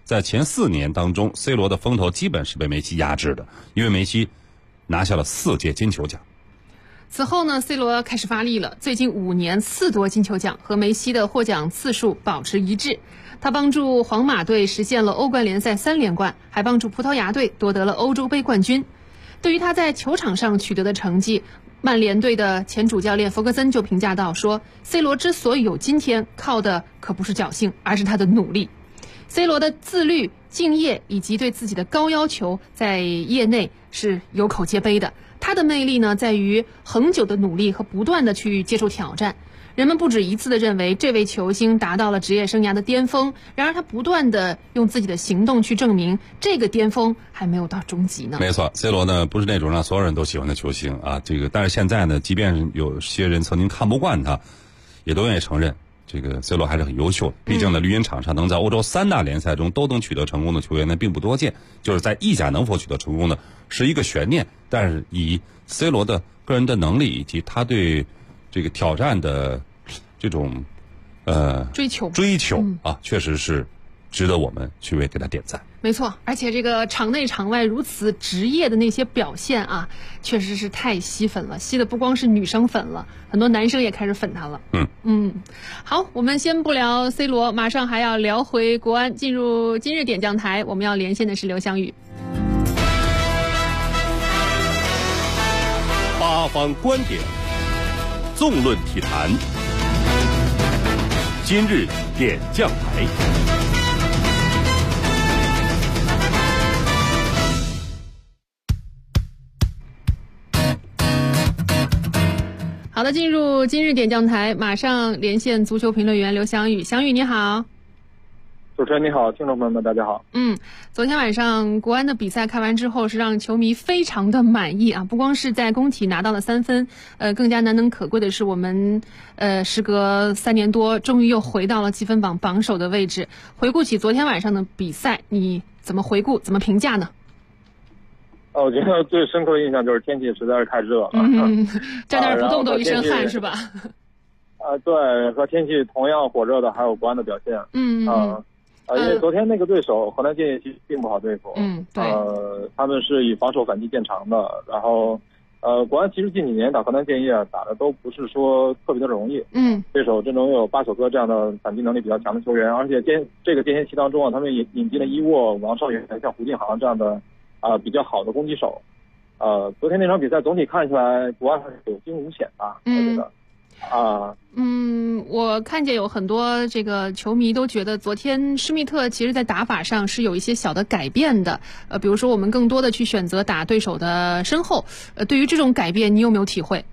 在前4年当中 C 罗的风头基本是被梅西压制的，因为梅西拿下了4届金球奖。 此后呢 C 罗开始发力了，最近5年4夺金球奖，和梅西的获奖次数保持一致。他帮助皇马队实现了欧冠联赛3连冠，还帮助葡萄牙队夺得了欧洲杯冠军。对于他在球场上取得的成绩，曼联队的前主教练弗格森就评价到说 C 罗之所以有今天，靠的可不是侥幸，而是他的努力。C 罗的自律、敬业以及对自己的高要求在业内是有口皆碑的。他的魅力呢，在于恒久的努力和不断的去接受挑战。人们不止一次的认为这位球星达到了职业生涯的巅峰，然而他不断的用自己的行动去证明这个巅峰还没有到终极呢。 没错 ，C 罗呢不是那种让所有人都喜欢的球星啊，但是现在呢，即便有些人曾经看不惯他，也都愿意承认。这个 C 罗还是很优秀的，毕竟呢，绿茵场上能在欧洲3大联赛中都能取得成功的球员呢，并不多见。就是在意甲能否取得成功呢，是一个悬念。但是以 C 罗的个人的能力以及他对这个挑战的这种追求啊，确实是值得我们去为给他点赞。 没错，而且这个场内场外如此职业的那些表现啊，确实是太吸粉了，吸的不光是女生粉了，很多男生也开始粉他了。好，我们先不聊 C 罗，马上还要聊回国安。进入今日点将台，我们要连线的是刘翔宇。 八方观点，纵论体坛，今日点将台。 好的，进入今日点将台，马上连线足球评论员刘翔宇。翔宇你好。 主持人你好，听众朋友们大家好。 昨天晚上国安的比赛看完之后，是让球迷非常的满意啊！不光是在工体拿到了3分，更加难能可贵的是，我们时隔3年多，终于又回到了积分榜榜首的位置。回顾起昨天晚上的比赛，你怎么回顾，怎么评价呢？ 我觉得最深刻的印象就是天气实在是太热了， 站那儿不动都一身汗是吧？ 对，和天气同样火热的还有国安的表现。因为昨天那个对手河南建业其实并不好对付。 对。 他们是以防守反击见长的，然后国安其实近几年打河南建业打的都不是说特别的容易。对手阵中有巴索戈这样的反击能力比较强的球员，而且这个间歇期当中啊，他们也引进了伊沃、王少远、像胡靖航这样的比较好的攻击手。昨天那场比赛总体看起来国安还是有惊无险吧，我觉得。 我看见有很多这个球迷都觉得昨天施密特其实在打法上是有一些小的改变的，比如说我们更多的去选择打对手的身后，对于这种改变你有没有体会？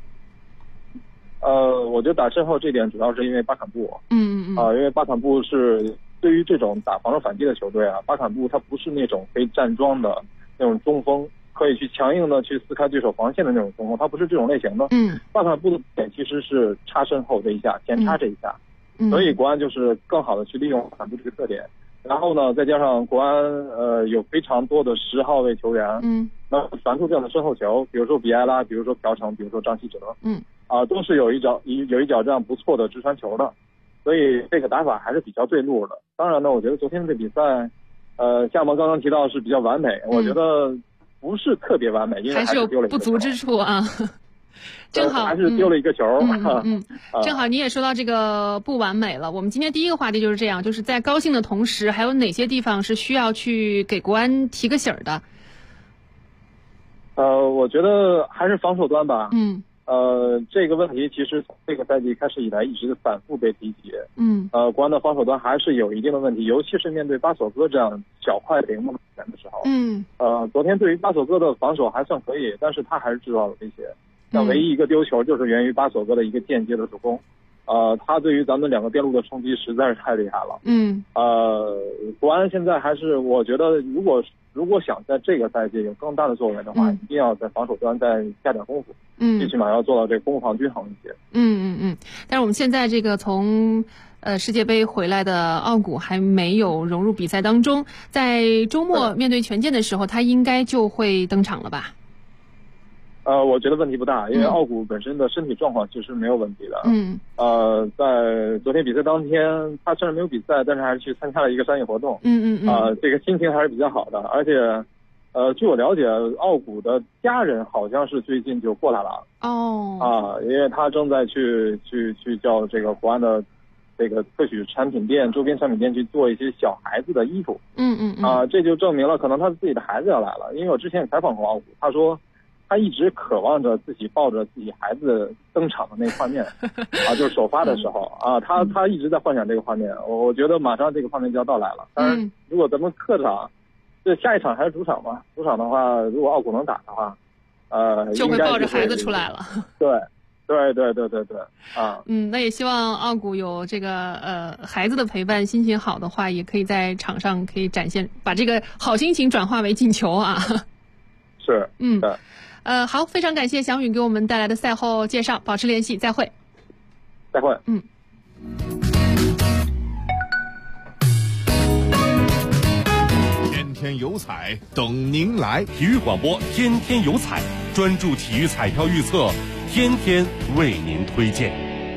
我觉得打身后这点主要是因为巴坎布。因为巴坎布是对于这种打防守反击的球队啊，巴坎布他不是那种可以站桩的那种中锋，可以去强硬的去撕开对手防线的那种中锋，他不是这种类型的。巴坎布的点其实是插身后这一下，前插这一下，所以国安就是更好的去利用巴坎布这个特点。然后呢，再加上国安有非常多的10号位球员，能传出这样的身后球，比如说比埃拉，比如说朴成，比如说张稀哲，都是有一脚这样不错的直传球的，所以这个打法还是比较对路的。当然呢，我觉得昨天的比赛，像我们刚刚提到是比较完美，我觉得不是特别完美，因为还是丢了一个球， 还是有不足之处啊。正好还是丢了一个球。 正好你也说到这个不完美了。我们今天第一个话题就是这样，就是在高兴的同时，还有哪些地方是需要去给国安提个醒的？ 我觉得还是防守端吧。这个问题其实从这个赛季开始以来一直反复被提及。国安的防守端还是有一定的问题，尤其是面对巴索戈这样小快灵猛的时候。昨天对于巴索戈的防守还算可以，但是他还是制造了威胁。像唯一一个丢球就是源于巴索戈的一个间接的助攻。他对于咱们2个边路的冲击实在是太厉害了。国安现在还是我觉得如果想在这个赛季有更大的作为的话，一定要在防守端再下点功夫。最起码要做到这攻防均衡一些。 但是我们现在这个从世界杯回来的奥古还没有融入比赛当中，在周末面对权健的时候，他应该就会登场了吧？ 我觉得问题不大，因为奥古本身的身体状况其实没有问题的。在昨天比赛当天，他虽然没有比赛，但是还是去参加了一个商业活动。这个心情还是比较好的，而且，据我了解，奥古的家人好像是最近就过来了。因为他正在去叫这个国安的这个特许产品店、周边产品店去做一些小孩子的衣服。这就证明了可能他自己的孩子要来了，因为我之前也采访过奥古，他说。他一直渴望着自己抱着自己孩子登场的那个画面，就是首发的时候他一直在幻想这个画面。我觉得马上这个画面就要到来了。当然，如果咱们客场，这下一场还是主场嘛？主场的话，如果奥古能打的话， 就会抱着孩子出来了。 对那也希望奥古有这个孩子的陪伴，心情好的话，也可以在场上可以展现，把这个好心情转化为进球啊。 是， 好，非常感谢翔宇给我们带来的赛后介绍，保持联系，再会。 再会。 天天有彩等您来，体育广播天天有彩，专注体育彩票预测，天天为您推荐。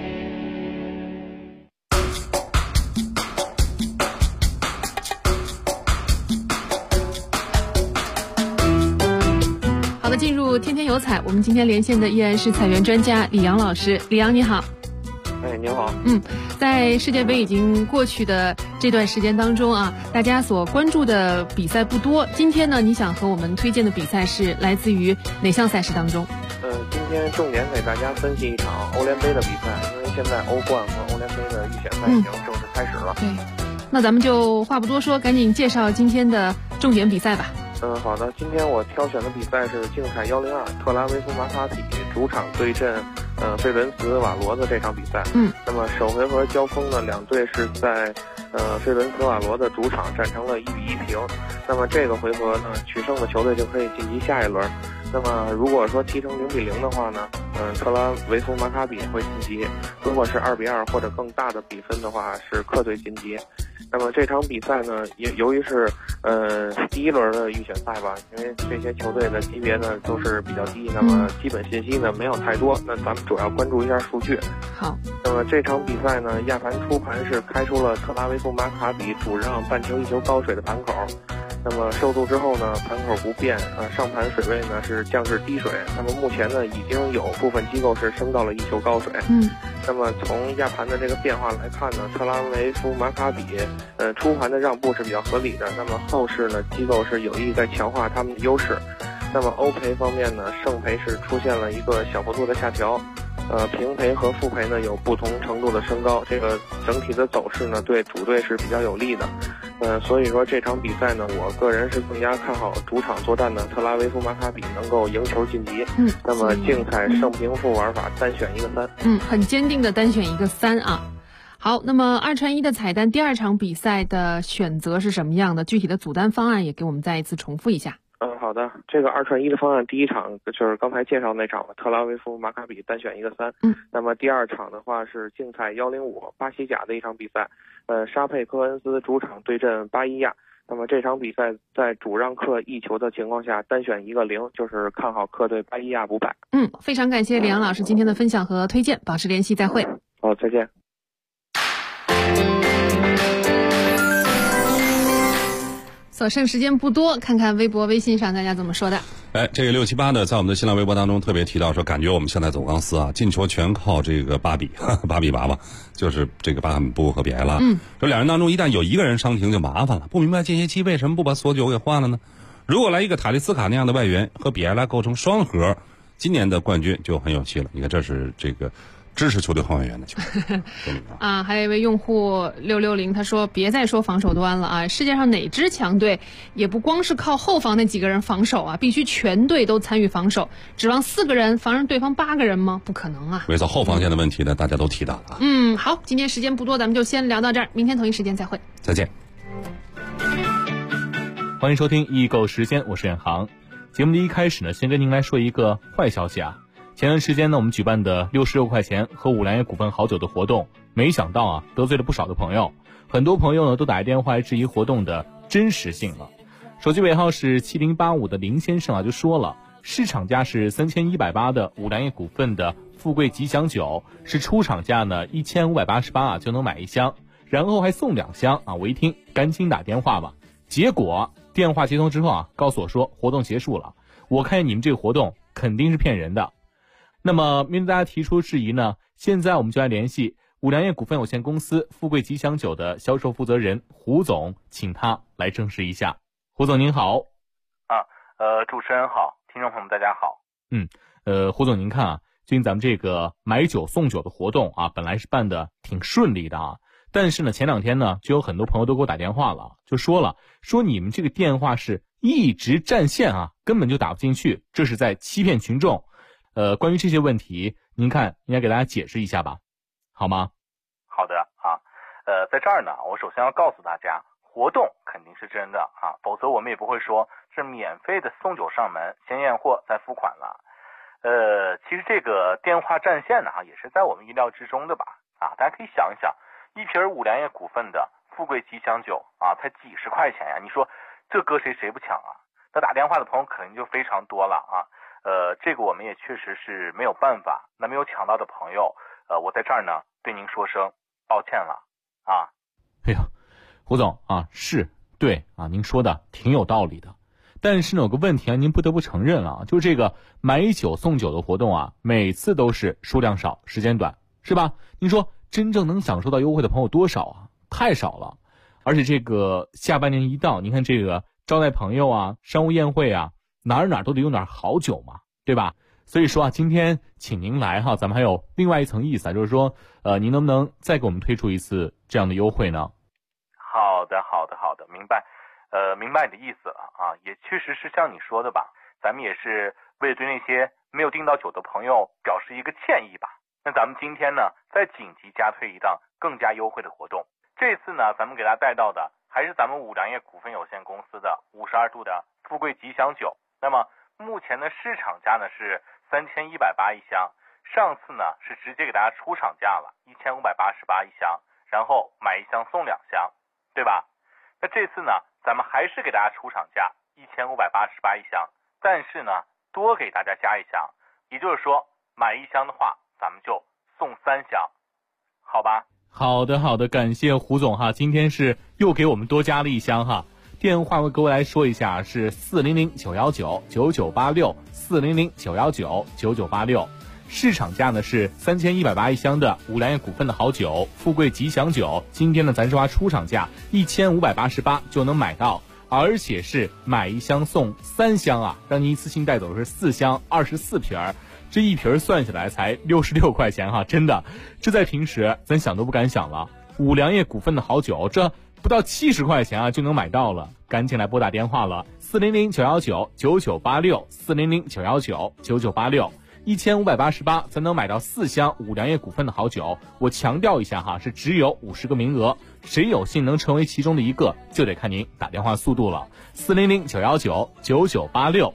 进入天天有彩，我们今天连线的依然是彩员专家李阳老师。李阳你好。 您好。 在世界杯已经过去的这段时间当中啊，大家所关注的比赛不多。今天呢，你想和我们推荐的比赛是来自于哪项赛事当中？ 今天重点给大家分析一场欧联杯的比赛，因为现在欧冠和欧联杯的预选赛已经正式开始了。 对，那咱们就话不多说，赶紧介绍今天的重点比赛吧。 好的，今天我挑选的比赛是竞彩102特拉维夫马卡比主场对阵费伦斯瓦罗的这场比赛。那么首回合交锋呢，两队是在费伦斯瓦罗的主场战成了1-1平。那么这个回合呢，取胜的球队就可以晋级下一轮。那么如果说踢成0-0的话呢，特拉维夫马卡比会晋级；如果是2-2或者更大的比分的话，是客队晋级。那么这场比赛呢，也由于是第一轮的预选赛吧，因为这些球队的级别呢都是比较低，那么基本信息呢没有太多，那咱们主要关注一下数据。 好， 那么这场比赛呢，亚盘初盘是开出了特拉维夫马卡比主让半球1球高水的盘口。那么受阻之后呢，盘口不变，上盘水位呢是降至低水。那么目前呢，已经有部分机构是升到了1球高水。那么从亚盘的这个变化来看呢，特拉维夫马卡比初盘的让步是比较合理的。那么后市呢，机构是有意在强化他们的优势。那么欧赔方面呢，胜赔是出现了一个小幅度的下调。平赔和负赔呢有不同程度的升高，这个整体的走势呢对主队是比较有利的。所以说这场比赛呢，我个人是更加看好主场作战的特拉维夫马卡比能够赢球晋级。那么竞彩胜平负玩法单选一个3。 很坚定的单选一个3啊。好，那么2串1的彩单第二场比赛的选择是什么样的？具体的组单方案也给我们再一次重复一下。 好的，这个2串1的方案，第一场就是刚才介绍那场特拉维夫马卡比单选一个3。那么第二场的话是竞彩105巴西甲的一场比赛，沙佩科恩斯主场对阵巴伊亚。那么这场比赛在主让客1球的情况下，单选一个0，就是看好客队巴伊亚不败。 非常感谢李阳老师今天的分享和推荐，保持联系，再会。 好，再见。 所剩时间不多，看看微博微信上大家怎么说的。 这个678呢，在我们的新浪微博当中特别提到说，感觉我们现在走钢丝啊，进球全靠这个巴比拔吧，就是这个巴坎布和比埃拉。说两人当中一旦有一个人伤停就麻烦了，不明白间歇期为什么不把索9给换了呢？如果来一个塔利斯卡那样的外援和比埃拉构成双核，今年的冠军就很有戏了。你看，这是这个支持球队换外援的球队啊。还有一位用户660，他说别再说防守端了啊！世界上哪支强队也不光是靠后防那几个人防守啊，必须全队都参与防守，指望4个人防着对方8个人吗？不可能啊！ 没错，后防线的问题呢，大家都提到了。 好，今天时间不多，咱们就先聊到这儿，明天同一时间再会， 再见。 欢迎收听易购时间，我是远航。节目的一开始呢，先跟您来说一个坏消息啊。前段时间呢，我们举办的66块钱喝五粮液股份好酒的活动，没想到啊，得罪了不少的朋友。很多朋友呢都打电话质疑活动的真实性了。手机尾号是7085的林先生啊就说了， 市场价是3180的五粮液股份的富贵吉祥酒，是出厂价呢1588啊就能买1箱，然后还送2箱啊。我一听赶紧打电话吧，结果电话接通之后啊，告诉我说活动结束了。我看你们这个活动肯定是骗人的。那么面对大家提出质疑呢，现在我们就来联系五粮液股份有限公司富贵吉祥酒的销售负责人胡总，请他来证实一下。胡总您好。 主持人好，听众朋友们大家好。 胡总您看啊，最近咱们这个买酒送酒的活动啊，本来是办的挺顺利的啊，但是呢前2天呢就有很多朋友都给我打电话了，就说你们这个电话是一直占线啊，根本就打不进去，这是在欺骗群众。关于这些问题，您看应该给大家解释一下吧，好吗？ 好的啊，在这儿呢，我首先要告诉大家，活动肯定是真的啊，否则我们也不会说是免费的送酒上门，先验货再付款了。其实这个电话占线呢，也是在我们意料之中的吧？啊，大家可以想一想，一瓶五粮液股份的富贵吉祥酒啊，才几十块钱呀，你说这搁谁不抢啊？那打电话的朋友肯定就非常多了啊。这个我们也确实是没有办法。那没有抢到的朋友，我在这儿呢对您说声抱歉了啊。 哎呦，胡总啊，是对啊，您说的挺有道理的。但是呢有个问题啊，您不得不承认啊，就是这个买酒送酒的活动啊，每次都是数量少时间短，是吧？您说真正能享受到优惠的朋友多少啊？太少了。而且这个下半年一到，您看这个招待朋友啊，商务宴会啊，哪都得用点好酒嘛，对吧？所以说啊，今天请您来哈，咱们还有另外一层意思啊，就是说您能不能再给我们推出一次这样的优惠呢？ 好的，明白。明白你的意思了啊，也确实是像你说的吧，咱们也是为了对那些没有订到酒的朋友表示一个歉意吧。那咱们今天呢，再紧急加推一档更加优惠的活动。这次呢，咱们给大家带到的还是咱们五粮液股份有限公司的52度的富贵吉祥酒。那么目前的市场价呢是3180一箱，上次呢是直接给大家出厂价了1588一箱，然后买1箱送2箱，对吧？那这次呢，咱们还是给大家出厂价1588一箱，但是呢多给大家加1箱，也就是说买1箱的话咱们就送3箱，好吧？ 好的，感谢胡总哈，今天是又给我们多加了1箱哈。电话我给我来说一下，是400-919-9986 400-919-9986，市场价呢是3180一箱的五粮液股份的好酒富贵吉祥酒，今天呢咱是花出厂价1588就能买到，而且是买1箱送3箱啊，让您一次性带走的是4箱24瓶，这一瓶算下来才66块钱哈，真的，这在平时咱想都不敢想了。五粮液股份的好酒，这不到70块钱啊就能买到了，赶紧来拨打电话了，400-919-9986 400-919-9986。1588才能买到4箱五粮液股份的好酒，我强调一下哈，是只有50个名额，谁有幸能成为其中的一个，就得看您打电话速度了。400-919-9986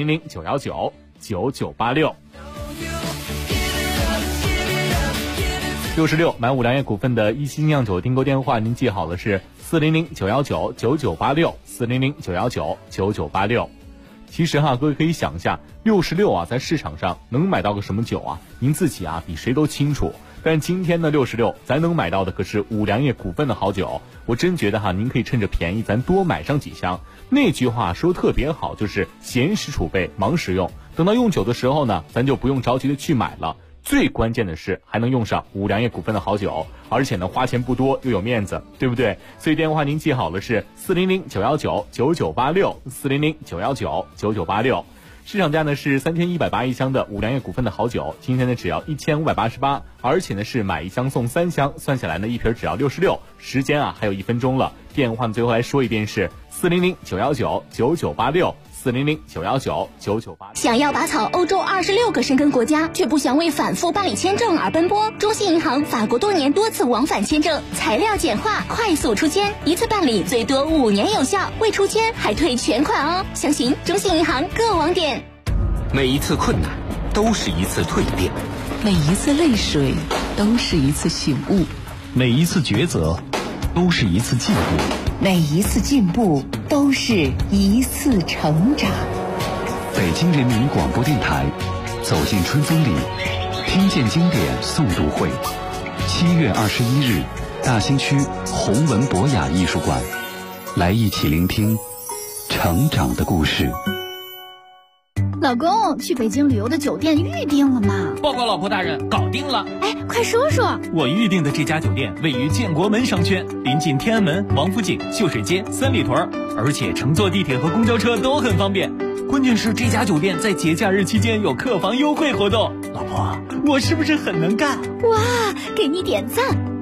400-919-9986。66买五粮液股份的一星酿酒订购电话，您记好了是400-919-9986 400-919-9986。其实哈，各位可以想一下，66啊，在市场上能买到个什么酒啊？您自己啊，比谁都清楚。但今天的66，咱能买到的可是五粮液股份的好酒。我真觉得哈，您可以趁着便宜，咱多买上几箱。那句话说特别好，就是闲时储备，忙时用。等到用酒的时候呢，咱就不用着急的去买了。最关键的是还能用上五粮液股份的好酒，而且呢花钱不多又有面子，对不对？所以电话您记好了是400-919-9986 400-919-9986。市场价呢是3180一箱的五粮液股份的好酒，今天呢只要1588，而且呢是买1箱送3箱，算下来呢一瓶只要66。时间啊还有1分钟了，电话呢最后来说一遍是400-919-9986 400-919-9986。 想要拔草欧洲26个申根国家，却不想为反复办理签证而奔波？中信银行法国多年多次往返签证，材料简化，快速出签，一次办理最多5年有效，未出签还退全款哦！详询中信银行各网点。 每一次困难都是一次蜕变， 每一次泪水都是一次醒悟， 每一次抉择都是一次进步， 每一次进步都是一次成长。 北京人民广播电台，走进春风里，听见经典诵读会，7月21日，大兴区弘文博雅艺术馆，来一起聆听成长的故事。 老公，去北京旅游的酒店预定了吗？ 报告老婆大人，搞定了。 哎，快说说。 我预定的这家酒店位于建国门商圈，临近天安门、王府井、秀水街、三里屯，而且乘坐地铁和公交车都很方便。关键是这家酒店在节假日期间有客房优惠活动。老婆，我是不是很能干？ 哇，给你点赞！